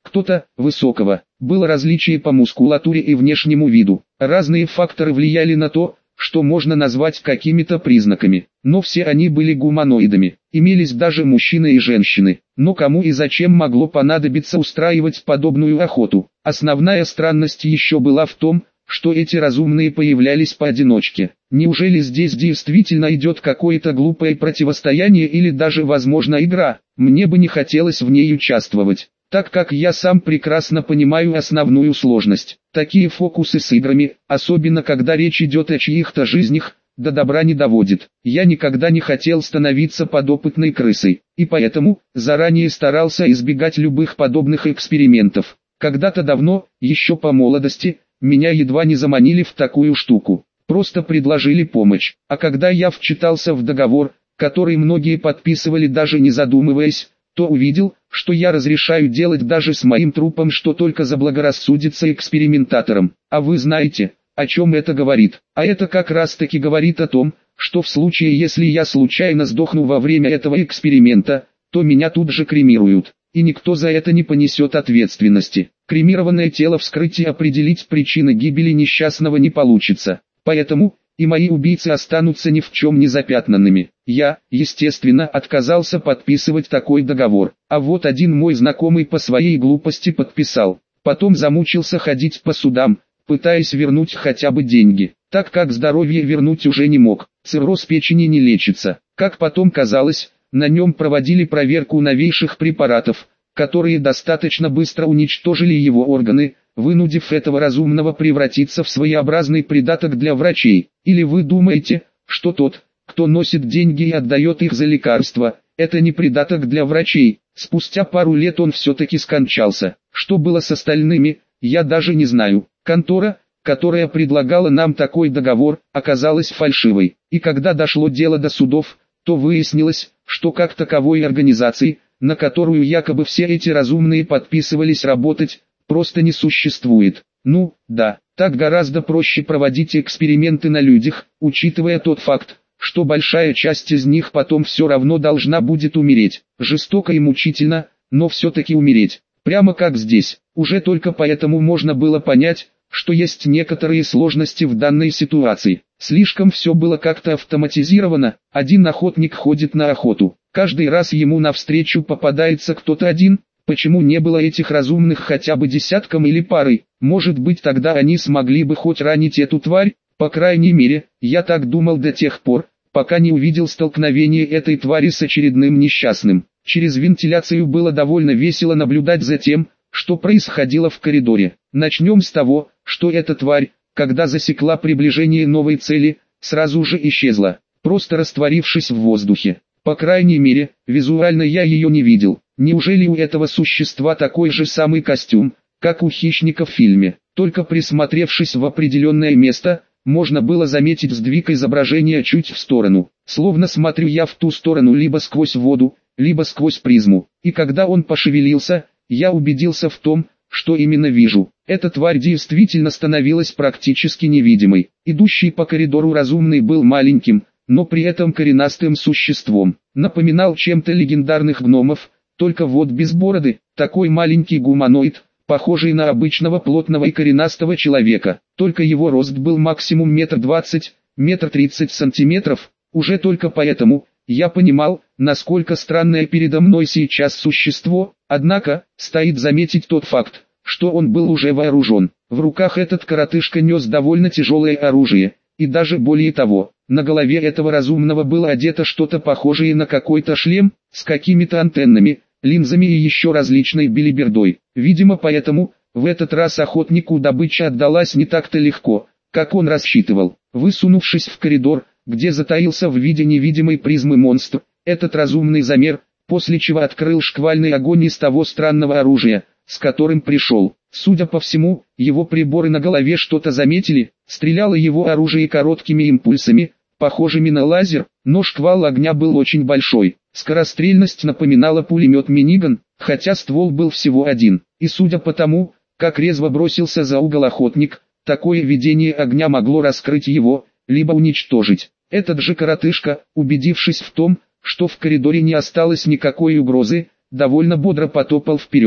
кто-то высокого. Было различие по мускулатуре и внешнему виду. Разные факторы влияли на то, что можно назвать какими-то признаками. Но все они были гуманоидами. Имелись даже мужчины и женщины. Но кому и зачем могло понадобиться устраивать подобную охоту? Основная странность еще была в том, что эти разумные появлялись поодиночке. Неужели здесь действительно идет какое-то глупое противостояние или даже возможно игра? Мне бы не хотелось в ней участвовать, так как я сам прекрасно понимаю основную сложность. Такие фокусы с играми, особенно когда речь идет о чьих-то жизнях, до добра не доводит. Я никогда не хотел становиться подопытной крысой, и поэтому заранее старался избегать любых подобных экспериментов. Когда-то давно, еще по молодости, меня едва не заманили в такую штуку. Просто предложили помощь. А когда я вчитался в договор, который многие подписывали даже не задумываясь, то увидел, что я разрешаю делать даже с моим трупом что только заблагорассудится экспериментаторам. А вы знаете, о чем это говорит? А это как раз таки говорит о том, что в случае если я случайно сдохну во время этого эксперимента, то меня тут же кремируют. И никто за это не понесет ответственности. Кремированное тело вскрыть и определить причины гибели несчастного не получится. Поэтому и мои убийцы останутся ни в чем не запятнанными. Я, естественно, отказался подписывать такой договор. А вот один мой знакомый по своей глупости подписал. Потом замучился ходить по судам, пытаясь вернуть хотя бы деньги, так как здоровье вернуть уже не мог. Цирроз печени не лечится. Как потом казалось, на нем проводили проверку новейших препаратов, которые достаточно быстро уничтожили его органы, вынудив этого разумного превратиться в своеобразный придаток для врачей. Или вы думаете, что тот, кто носит деньги и отдает их за лекарства, это не придаток для врачей? Спустя пару лет он все-таки скончался. Что было с остальными, я даже не знаю. Контора, которая предлагала нам такой договор, оказалась фальшивой. И когда дошло дело до судов, то выяснилось, что как таковой организации, на которую якобы все эти разумные подписывались работать, просто не существует. Ну, да, так гораздо проще проводить эксперименты на людях, учитывая тот факт, что большая часть из них потом все равно должна будет умереть. Жестоко и мучительно, но все-таки умереть. Прямо как здесь. Уже только поэтому можно было понять, что есть некоторые сложности в данной ситуации. Слишком все было как-то автоматизировано. Один охотник ходит на охоту. Каждый раз ему навстречу попадается кто-то один. Почему не было этих разумных хотя бы десятком или парой? Может быть, тогда они смогли бы хоть ранить эту тварь? По крайней мере, я так думал до тех пор, пока не увидел столкновение этой твари с очередным несчастным. Через вентиляцию было довольно весело наблюдать за тем, что происходило в коридоре. Начнем с того, что эта тварь, когда засекла приближение новой цели, сразу же исчезла, просто растворившись в воздухе. По крайней мере, визуально я ее не видел. Неужели у этого существа такой же самый костюм, как у хищника в фильме? Только присмотревшись в определенное место, можно было заметить сдвиг изображения чуть в сторону. Словно смотрю я в ту сторону либо сквозь воду, либо сквозь призму. И когда он пошевелился, я убедился в том, что именно вижу. Эта тварь действительно становилась практически невидимой. Идущий по коридору разумный был маленьким, но при этом коренастым существом. Напоминал чем-то легендарных гномов, только вот без бороды. Такой маленький гуманоид, похожий на обычного плотного и коренастого человека. Только его рост был максимум 1,20 м, 1,30 м. Уже только поэтому я понимал, насколько странное передо мной сейчас существо. Однако, стоит заметить тот факт, что он был уже вооружен. В руках этот коротышка нес довольно тяжелое оружие, и даже более того, на голове этого разумного было одето что-то похожее на какой-то шлем, с какими-то антеннами, линзами и еще различной белибердой. Видимо поэтому, в этот раз охотнику добыча отдалась не так-то легко, как он рассчитывал. Высунувшись в коридор, где затаился в виде невидимой призмы монстр, этот разумный замер, после чего открыл шквальный огонь из того странного оружия, с которым пришел. Судя по всему, его приборы на голове что-то заметили, стреляло его оружие короткими импульсами, похожими на лазер, но шквал огня был очень большой. Скорострельность напоминала пулемет миниган, хотя ствол был всего один. И судя по тому, как резво бросился за угол охотник, такое ведение огня могло раскрыть его, либо уничтожить. Этот же коротышка, убедившись в том, что в коридоре не осталось никакой угрозы, довольно бодро потопал вперед.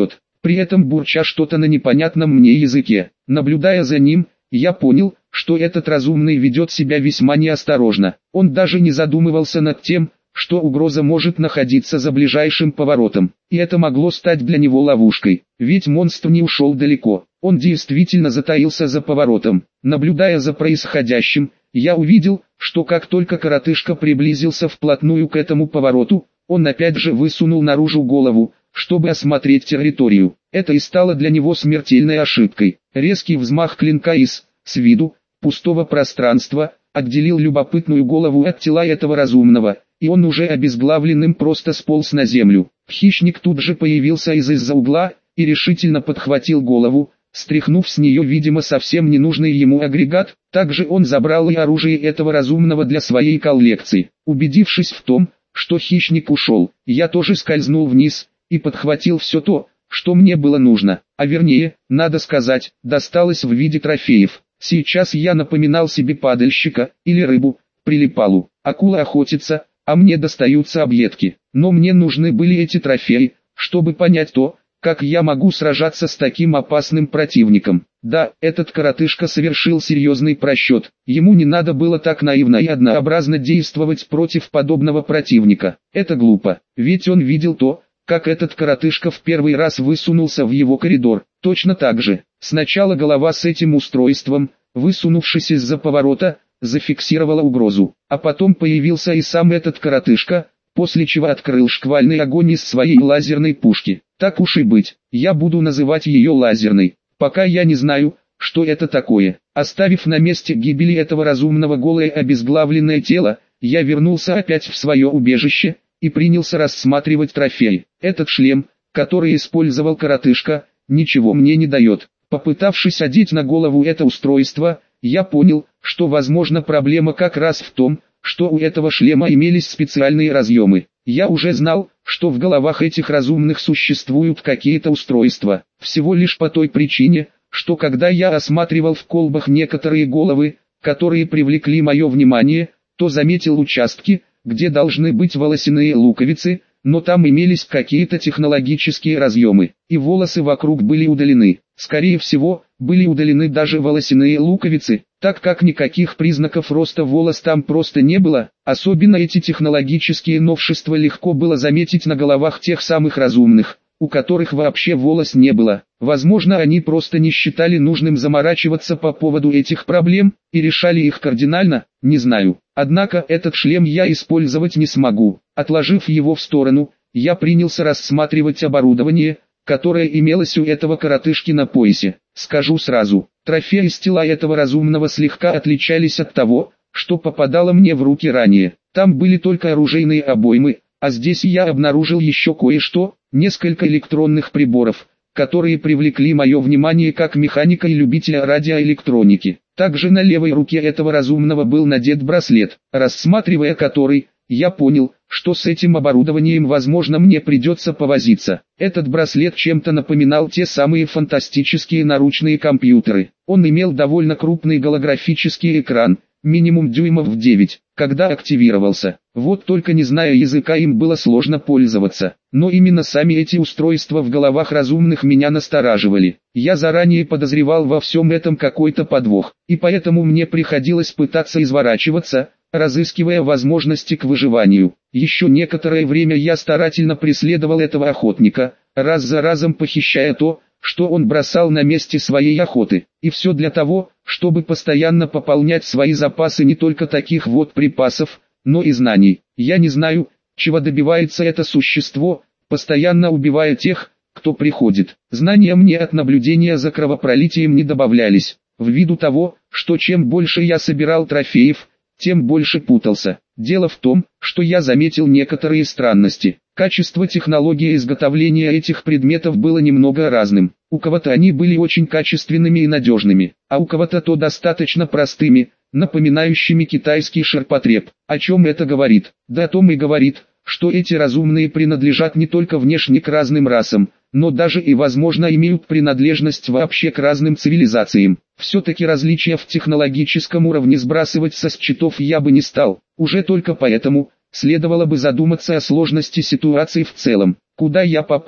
при этом бурча что-то на непонятном мне языке. Наблюдая за ним, я понял, что этот разумный ведет себя весьма неосторожно. Он даже не задумывался над тем, что угроза может находиться за ближайшим поворотом, и это могло стать для него ловушкой, ведь монстр не ушел далеко, он действительно затаился за поворотом. Наблюдая за происходящим, я увидел, что как только коротышка приблизился вплотную к этому повороту, он опять же высунул наружу голову, чтобы осмотреть территорию. Это и стало для него смертельной ошибкой. Резкий взмах клинка с виду, пустого пространства, отделил любопытную голову от тела этого разумного, и он уже обезглавленным просто сполз на землю. Хищник тут же появился из-за угла, и решительно подхватил голову, стряхнув с нее видимо совсем ненужный ему агрегат. Также он забрал и оружие этого разумного для своей коллекции. Убедившись в том, что хищник ушел, я тоже скользнул вниз, и подхватил все то, что мне было нужно, а вернее, надо сказать, досталось в виде трофеев. Сейчас я напоминал себе падальщика, или рыбу, прилипалу. Акула охотится, а мне достаются объедки. Но мне нужны были эти трофеи, чтобы понять то, как я могу сражаться с таким опасным противником. Да, этот коротышка совершил серьезный просчет. Ему не надо было так наивно и однообразно действовать против подобного противника. Это глупо, ведь он видел то, как этот коротышка в первый раз высунулся в его коридор. Точно так же, сначала голова с этим устройством, высунувшись из-за поворота, зафиксировала угрозу, а потом появился и сам этот коротышка, после чего открыл шквальный огонь из своей лазерной пушки. Так уж и быть, я буду называть ее лазерной, пока я не знаю, что это такое. Оставив на месте гибели этого разумного голое обезглавленное тело, я вернулся опять в свое убежище, и принялся рассматривать трофей. Этот шлем, который использовал коротышка, ничего мне не дает. Попытавшись одеть на голову это устройство, я понял, что возможно проблема как раз в том, что у этого шлема имелись специальные разъемы. Я уже знал, что в головах этих разумных существуют какие-то устройства, всего лишь по той причине, что когда я осматривал в колбах некоторые головы, которые привлекли мое внимание, то заметил участки, где должны быть волосяные луковицы, но там имелись какие-то технологические разъемы, и волосы вокруг были удалены. Скорее всего, были удалены даже волосяные луковицы, так как никаких признаков роста волос там просто не было. Особенно эти технологические новшества легко было заметить на головах тех самых разумных, у которых вообще волос не было. Возможно, они просто не считали нужным заморачиваться по поводу этих проблем, и решали их кардинально, не знаю. Однако этот шлем я использовать не смогу. Отложив его в сторону, я принялся рассматривать оборудование, которое имелось у этого коротышки на поясе. Скажу сразу, трофеи с тела этого разумного слегка отличались от того, что попадало мне в руки ранее. Там были только оружейные обоймы, а здесь я обнаружил еще кое-что, несколько электронных приборов, которые привлекли мое внимание как механика и любителя радиоэлектроники. Также на левой руке этого разумного был надет браслет, рассматривая который, я понял, что с этим оборудованием возможно мне придется повозиться. Этот браслет чем-то напоминал те самые фантастические наручные компьютеры. Он имел довольно крупный голографический экран, минимум дюймов в 9, когда активировался. Вот только не зная языка им было сложно пользоваться. Но именно сами эти устройства в головах разумных меня настораживали. Я заранее подозревал во всем этом какой-то подвох, и поэтому мне приходилось пытаться изворачиваться, разыскивая возможности к выживанию. Еще некоторое время я старательно преследовал этого охотника, раз за разом похищая то, что он бросал на месте своей охоты. И все для того, чтобы постоянно пополнять свои запасы не только таких вот припасов, но и знаний. Я не знаю, чего добивается это существо, постоянно убивая тех, кто приходит. Знания мне от наблюдения за кровопролитием не добавлялись, ввиду того, что чем больше я собирал трофеев, тем больше путался. Дело в том, что я заметил некоторые странности. Качество технологии изготовления этих предметов было немного разным. У кого-то они были очень качественными и надежными, а у кого-то то достаточно простыми, напоминающими китайский ширпотреб. О чем это говорит? Да о том и говорит, что эти разумные принадлежат не только внешне к разным расам, но даже и возможно имеют принадлежность вообще к разным цивилизациям. Все-таки различия в технологическом уровне сбрасывать со счетов я бы не стал. Уже только поэтому следовало бы задуматься о сложности ситуации в целом. Куда я попал?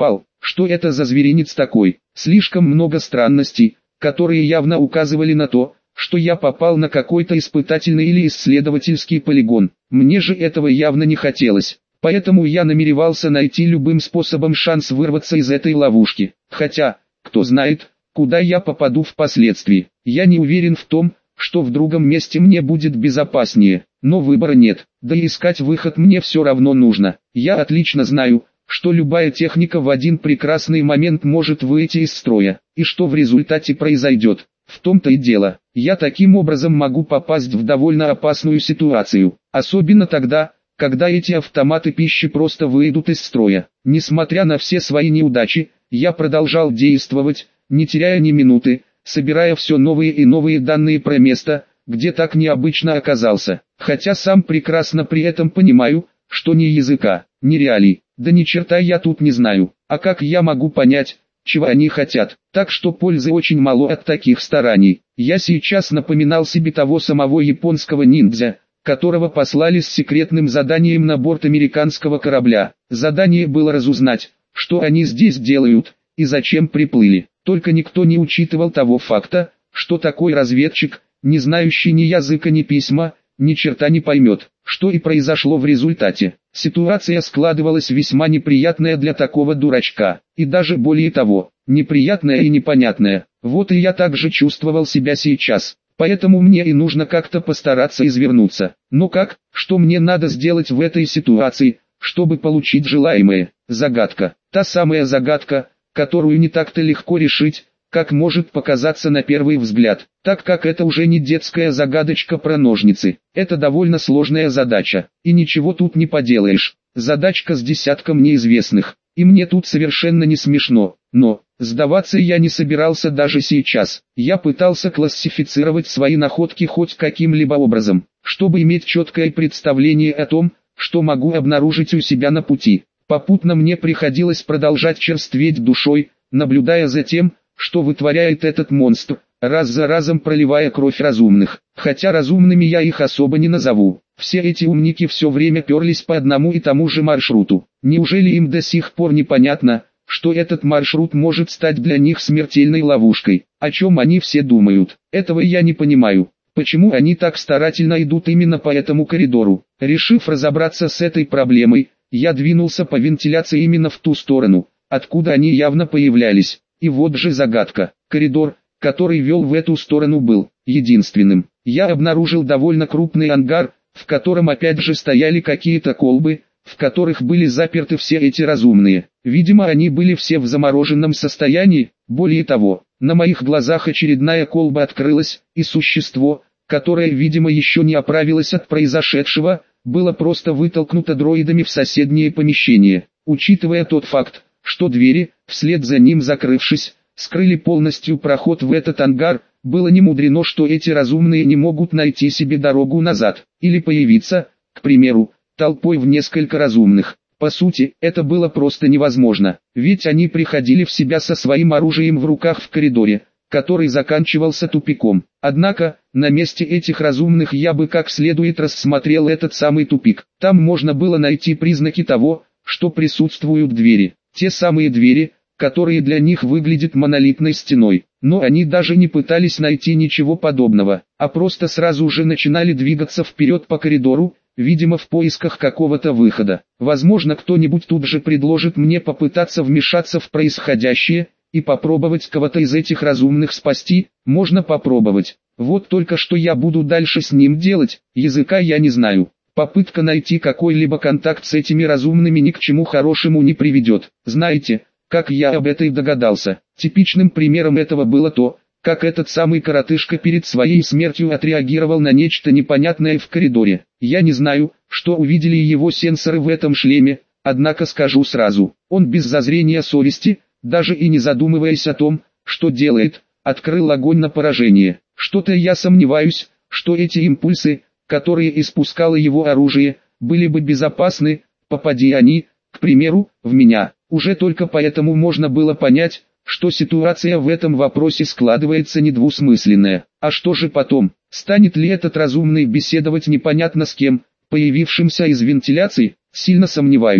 что это за зверинец такой. Слишком много странностей, которые явно указывали на то, что я попал на какой-то испытательный или исследовательский полигон. Мне же этого явно не хотелось. Поэтому я намеревался найти любым способом шанс вырваться из этой ловушки. Хотя, кто знает, куда я попаду впоследствии. Я не уверен в том, что в другом месте мне будет безопаснее. Но выбора нет. Да и искать выход мне все равно нужно. Я отлично знаю, что любая техника в один прекрасный момент может выйти из строя. И что в результате произойдет. В том-то и дело. Я таким образом могу попасть в довольно опасную ситуацию. Особенно тогда, когда эти автоматы пищи просто выйдут из строя. Несмотря на все свои неудачи, я продолжал действовать, не теряя ни минуты, собирая все новые и новые данные про место, где так необычно оказался. Хотя сам прекрасно при этом понимаю, что ни языка, ни реалий, да ни черта я тут не знаю. А как я могу понять, чего они хотят? Так что пользы очень мало от таких стараний. Я сейчас напоминал себе того самого японского ниндзя, которого послали с секретным заданием на борт американского корабля. Задание было разузнать, что они здесь делают, и зачем приплыли. Только никто не учитывал того факта, что такой разведчик, не знающий ни языка, ни письма, ни черта не поймет, что и произошло в результате. Ситуация складывалась весьма неприятная для такого дурачка, и даже более того, неприятная и непонятная. Вот и я также чувствовал себя сейчас. Поэтому мне и нужно как-то постараться извернуться. Но как, что мне надо сделать в этой ситуации, чтобы получить желаемое? Загадка. Та самая загадка, которую не так-то легко решить, как может показаться на первый взгляд, так как это уже не детская загадочка про ножницы. Это довольно сложная задача, и ничего тут не поделаешь. Задачка с десятком неизвестных, и мне тут совершенно не смешно, но сдаваться я не собирался даже сейчас. Я пытался классифицировать свои находки хоть каким-либо образом, чтобы иметь четкое представление о том, что могу обнаружить у себя на пути. Попутно мне приходилось продолжать черстветь душой, наблюдая за тем, что вытворяет этот монстр, раз за разом проливая кровь разумных. Хотя разумными я их особо не назову. Все эти умники все время перлись по одному и тому же маршруту. Неужели им до сих пор непонятно, что этот маршрут может стать для них смертельной ловушкой? О чем они все думают? Этого я не понимаю. Почему они так старательно идут именно по этому коридору? Решив разобраться с этой проблемой, я двинулся по вентиляции именно в ту сторону, откуда они явно появлялись. И вот же загадка. Коридор, который вел в эту сторону, был единственным. Я обнаружил довольно крупный ангар, в котором опять же стояли какие-то колбы, в которых были заперты все эти разумные. Видимо, они были все в замороженном состоянии. Более того, на моих глазах очередная колба открылась, и существо, которое, видимо, еще не оправилось от произошедшего, было просто вытолкнуто дроидами в соседнее помещение. Учитывая тот факт, что двери, вслед за ним закрывшись, скрыли полностью проход в этот ангар, было немудрено, что эти разумные не могут найти себе дорогу назад, или появиться, к примеру, толпой в несколько разумных. По сути, это было просто невозможно, ведь они приходили в себя со своим оружием в руках в коридоре, который заканчивался тупиком. Однако, на месте этих разумных я бы как следует рассмотрел этот самый тупик. Там можно было найти признаки того, что присутствуют двери. Те самые двери, которые для них выглядят монолитной стеной. Но они даже не пытались найти ничего подобного, а просто сразу же начинали двигаться вперед по коридору, видимо в поисках какого-то выхода. Возможно, кто-нибудь тут же предложит мне попытаться вмешаться в происходящее и попробовать кого-то из этих разумных спасти. Можно попробовать. Вот только что я буду дальше с ним делать, языка я не знаю. Попытка найти какой-либо контакт с этими разумными ни к чему хорошему не приведет. Знаете, как я об этой догадался? Типичным примером этого было то, как этот самый коротышка перед своей смертью отреагировал на нечто непонятное в коридоре. Я не знаю, что увидели его сенсоры в этом шлеме, однако скажу сразу, он без зазрения совести, даже и не задумываясь о том, что делает, открыл огонь на поражение. Что-то я сомневаюсь, что эти импульсы, которые испускало его оружие, были бы безопасны, попади они, к примеру, в меня. Уже только поэтому можно было понять, что ситуация в этом вопросе складывается недвусмысленная. А что же потом? Станет ли этот разумный беседовать непонятно с кем, появившимся из вентиляции? Сильно сомневаюсь.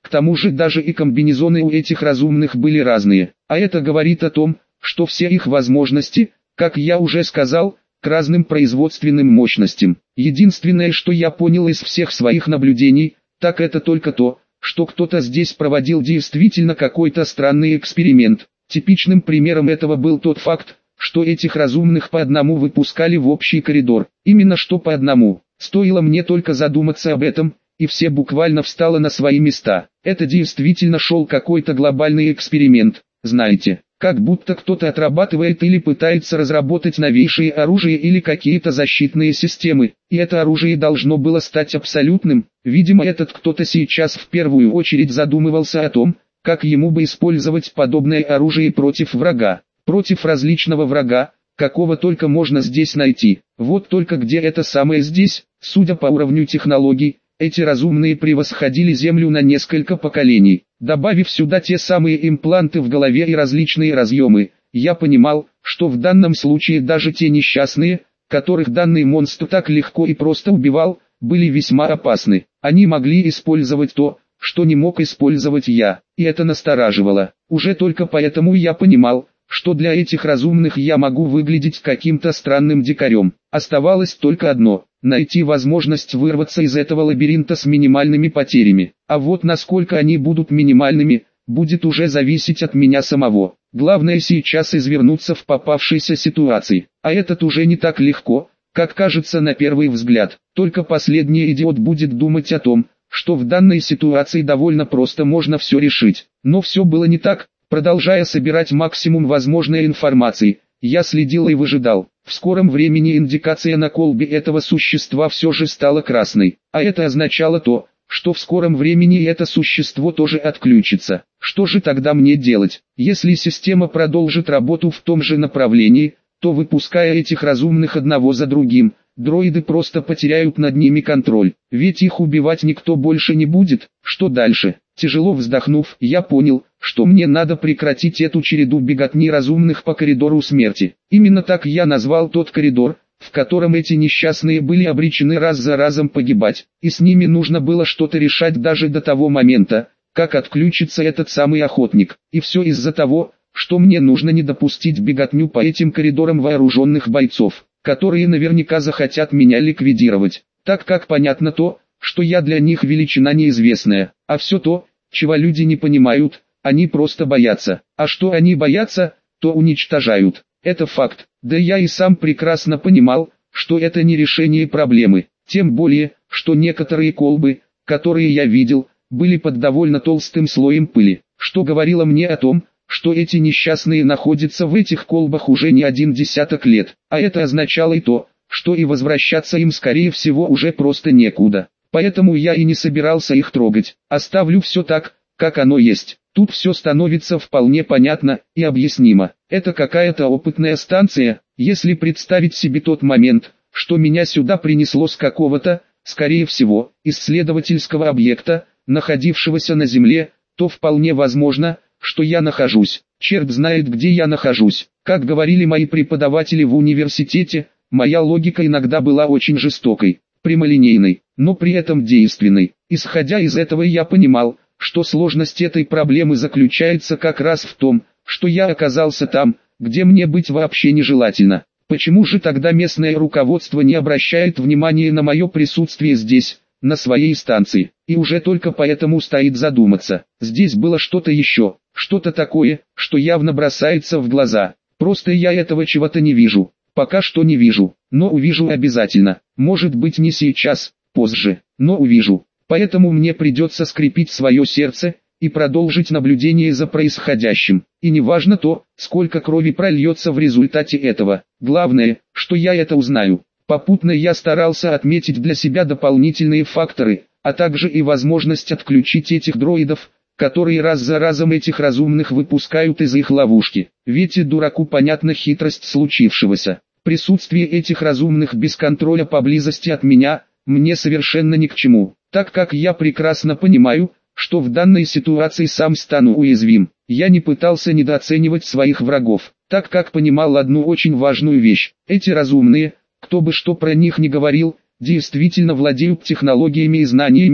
К тому же даже и комбинезоны у этих разумных были разные, а это говорит о том, что все их возможности, как я уже сказал, к разным производственным мощностям. Единственное, что я понял из всех своих наблюдений, так это только то, что кто-то здесь проводил действительно какой-то странный эксперимент. Типичным примером этого был тот факт, что этих разумных по одному выпускали в общий коридор. Именно что по одному. Стоило мне только задуматься об этом, и все буквально встало на свои места. Это действительно шел какой-то глобальный эксперимент, знаете. Как будто кто-то отрабатывает или пытается разработать новейшие оружие или какие-то защитные системы, и это оружие должно было стать абсолютным. Видимо, этот кто-то сейчас в первую очередь задумывался о том, как ему бы использовать подобное оружие против врага. Против различного врага, какого только можно здесь найти. Вот только где это самое здесь, судя по уровню технологий, эти разумные превосходили Землю на несколько поколений. Добавив сюда те самые импланты в голове и различные разъемы, я понимал, что в данном случае даже те несчастные, которых данный монстр так легко и просто убивал, были весьма опасны. Они могли использовать то, что не мог использовать я, и это настораживало. Уже только поэтому я понимал, что для этих разумных я могу выглядеть каким-то странным дикарем. Оставалось только одно – найти возможность вырваться из этого лабиринта с минимальными потерями. А вот насколько они будут минимальными, будет уже зависеть от меня самого. Главное сейчас извернуться в попавшейся ситуации. А это уже не так легко, как кажется на первый взгляд. Только последний идиот будет думать о том, что в данной ситуации довольно просто можно все решить. Но все было не так. Продолжая собирать максимум возможной информации, я следил и выжидал. В скором времени индикация на колбе этого существа все же стала красной, а это означало то, что в скором времени это существо тоже отключится. Что же тогда мне делать? Если система продолжит работу в том же направлении, то выпуская этих разумных одного за другим, дроиды просто потеряют над ними контроль, ведь их убивать никто больше не будет. Что дальше? Тяжело вздохнув, я понял, что мне надо прекратить эту череду беготни разумных по коридору смерти. Именно так я назвал тот коридор, в котором эти несчастные были обречены раз за разом погибать, и с ними нужно было что-то решать даже до того момента, как отключится этот самый охотник. И все из-за того, что мне нужно не допустить беготню по этим коридорам вооруженных бойцов, которые наверняка захотят меня ликвидировать, так как понятно то, что я для них величина неизвестная, а все то, чего люди не понимают, они просто боятся, а что они боятся, то уничтожают. Это факт, да я и сам прекрасно понимал, что это не решение проблемы, тем более, что некоторые колбы, которые я видел, были под довольно толстым слоем пыли, что говорило мне о том, что эти несчастные находятся в этих колбах уже не один десяток лет, а это означало и то, что и возвращаться им скорее всего уже просто некуда. Поэтому я и не собирался их трогать, оставлю все так, как оно есть. Тут все становится вполне понятно и объяснимо. Это какая-то опытная станция, если представить себе тот момент, что меня сюда принесло с какого-то, скорее всего, исследовательского объекта, находившегося на Земле, то вполне возможно, что я нахожусь. Черт знает где я нахожусь. Как говорили мои преподаватели в университете, моя логика иногда была очень жестокой, прямолинейной, но при этом действенной. Исходя из этого я понимал, что сложность этой проблемы заключается как раз в том, что я оказался там, где мне быть вообще нежелательно. Почему же тогда местное руководство не обращает внимания на мое присутствие здесь, на своей станции? И уже только поэтому стоит задуматься. Здесь было что-то еще, что-то такое, что явно бросается в глаза. Просто я этого чего-то не вижу. Пока что не вижу, но увижу обязательно. Может быть не сейчас, позже, но увижу. Поэтому мне придется скрепить свое сердце и продолжить наблюдение за происходящим. И не важно то, сколько крови прольется в результате этого. Главное, что я это узнаю. Попутно я старался отметить для себя дополнительные факторы, а также и возможность отключить этих дроидов, которые раз за разом этих разумных выпускают из их ловушки. Ведь и дураку понятна хитрость случившегося. Присутствие этих разумных без контроля поблизости от меня, мне совершенно ни к чему, так как я прекрасно понимаю, что в данной ситуации сам стану уязвим. Я не пытался недооценивать своих врагов, так как понимал одну очень важную вещь. Эти разумные, кто бы что про них ни говорил, действительно владеют технологиями и знаниями,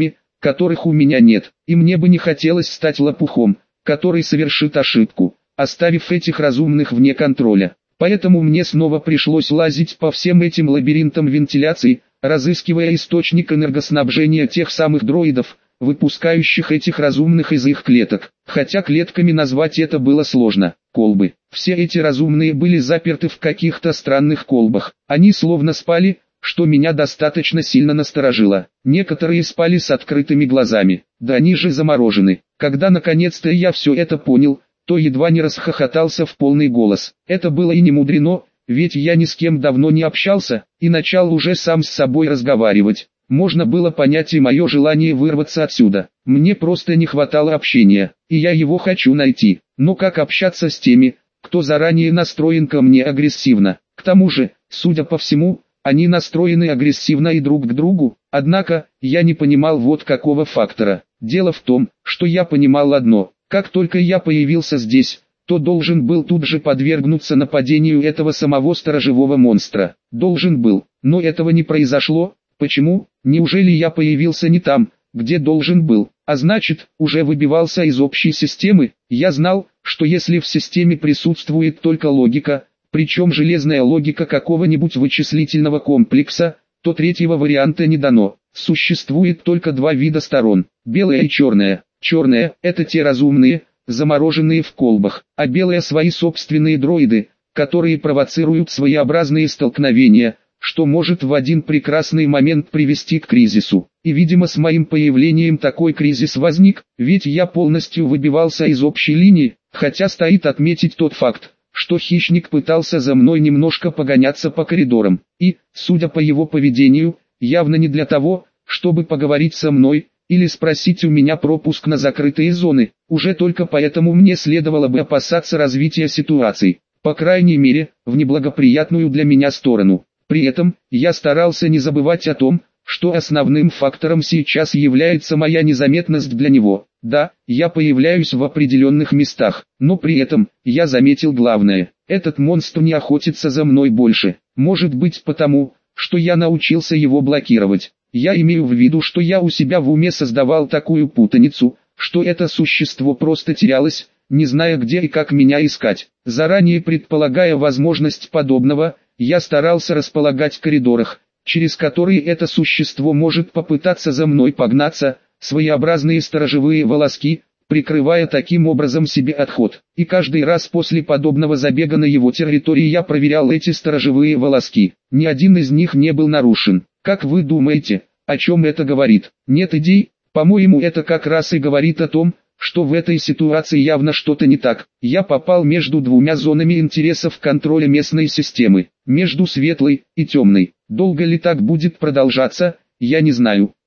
которых у меня нет, и мне бы не хотелось стать лопухом, который совершит ошибку, оставив этих разумных вне контроля. Поэтому мне снова пришлось лазить по всем этим лабиринтам вентиляции, разыскивая источник энергоснабжения тех самых дроидов, выпускающих этих разумных из их клеток. Хотя клетками назвать это было сложно. Колбы. Все эти разумные были заперты в каких-то странных колбах. Они словно спали, что меня достаточно сильно насторожило. Некоторые спали с открытыми глазами, да они же заморожены. Когда наконец-то я все это понял, то едва не расхохотался в полный голос. Это было и не мудрено, ведь я ни с кем давно не общался, и начал уже сам с собой разговаривать. Можно было понять и мое желание вырваться отсюда. Мне просто не хватало общения, и я его хочу найти. Но как общаться с теми, кто заранее настроен ко мне агрессивно? К тому же, судя по всему, они настроены агрессивно и друг к другу. Однако, я не понимал вот какого фактора. Дело в том, что я понимал одно. Как только я появился здесь, то должен был тут же подвергнуться нападению этого самого сторожевого монстра. Должен был, но этого не произошло. Почему? Неужели я появился не там, где должен был, а значит, уже выбивался из общей системы? Я знал, что если в системе присутствует только логика, причем железная логика какого-нибудь вычислительного комплекса, то третьего варианта не дано. Существует только два вида сторон, белая и черная. Черная – это те разумные, замороженные в колбах, а белые – свои собственные дроиды, которые провоцируют своеобразные столкновения, что может в один прекрасный момент привести к кризису. И видимо с моим появлением такой кризис возник, ведь я полностью выбивался из общей линии, хотя стоит отметить тот факт, что хищник пытался за мной немножко погоняться по коридорам, и, судя по его поведению, явно не для того, чтобы поговорить со мной, или спросить у меня пропуск на закрытые зоны. Уже только поэтому мне следовало бы опасаться развития ситуации, по крайней мере, в неблагоприятную для меня сторону. При этом, я старался не забывать о том, что основным фактором сейчас является моя незаметность для него. Да, я появляюсь в определенных местах, но при этом, я заметил главное, этот монстр не охотится за мной больше. Может быть потому, что я научился его блокировать. Я имею в виду, что я у себя в уме создавал такую путаницу, что это существо просто терялось, не зная где и как меня искать. Заранее предполагая возможность подобного, я старался располагать в коридорах, через которые это существо может попытаться за мной погнаться, своеобразные сторожевые волоски, прикрывая таким образом себе отход. И каждый раз после подобного забега на его территории я проверял эти сторожевые волоски. Ни один из них не был нарушен. Как вы думаете, о чем это говорит? Нет идей? По-моему, это как раз и говорит о том, что в этой ситуации явно что-то не так. Я попал между двумя зонами интересов контроля местной системы, между светлой и темной. Долго ли так будет продолжаться, я не знаю.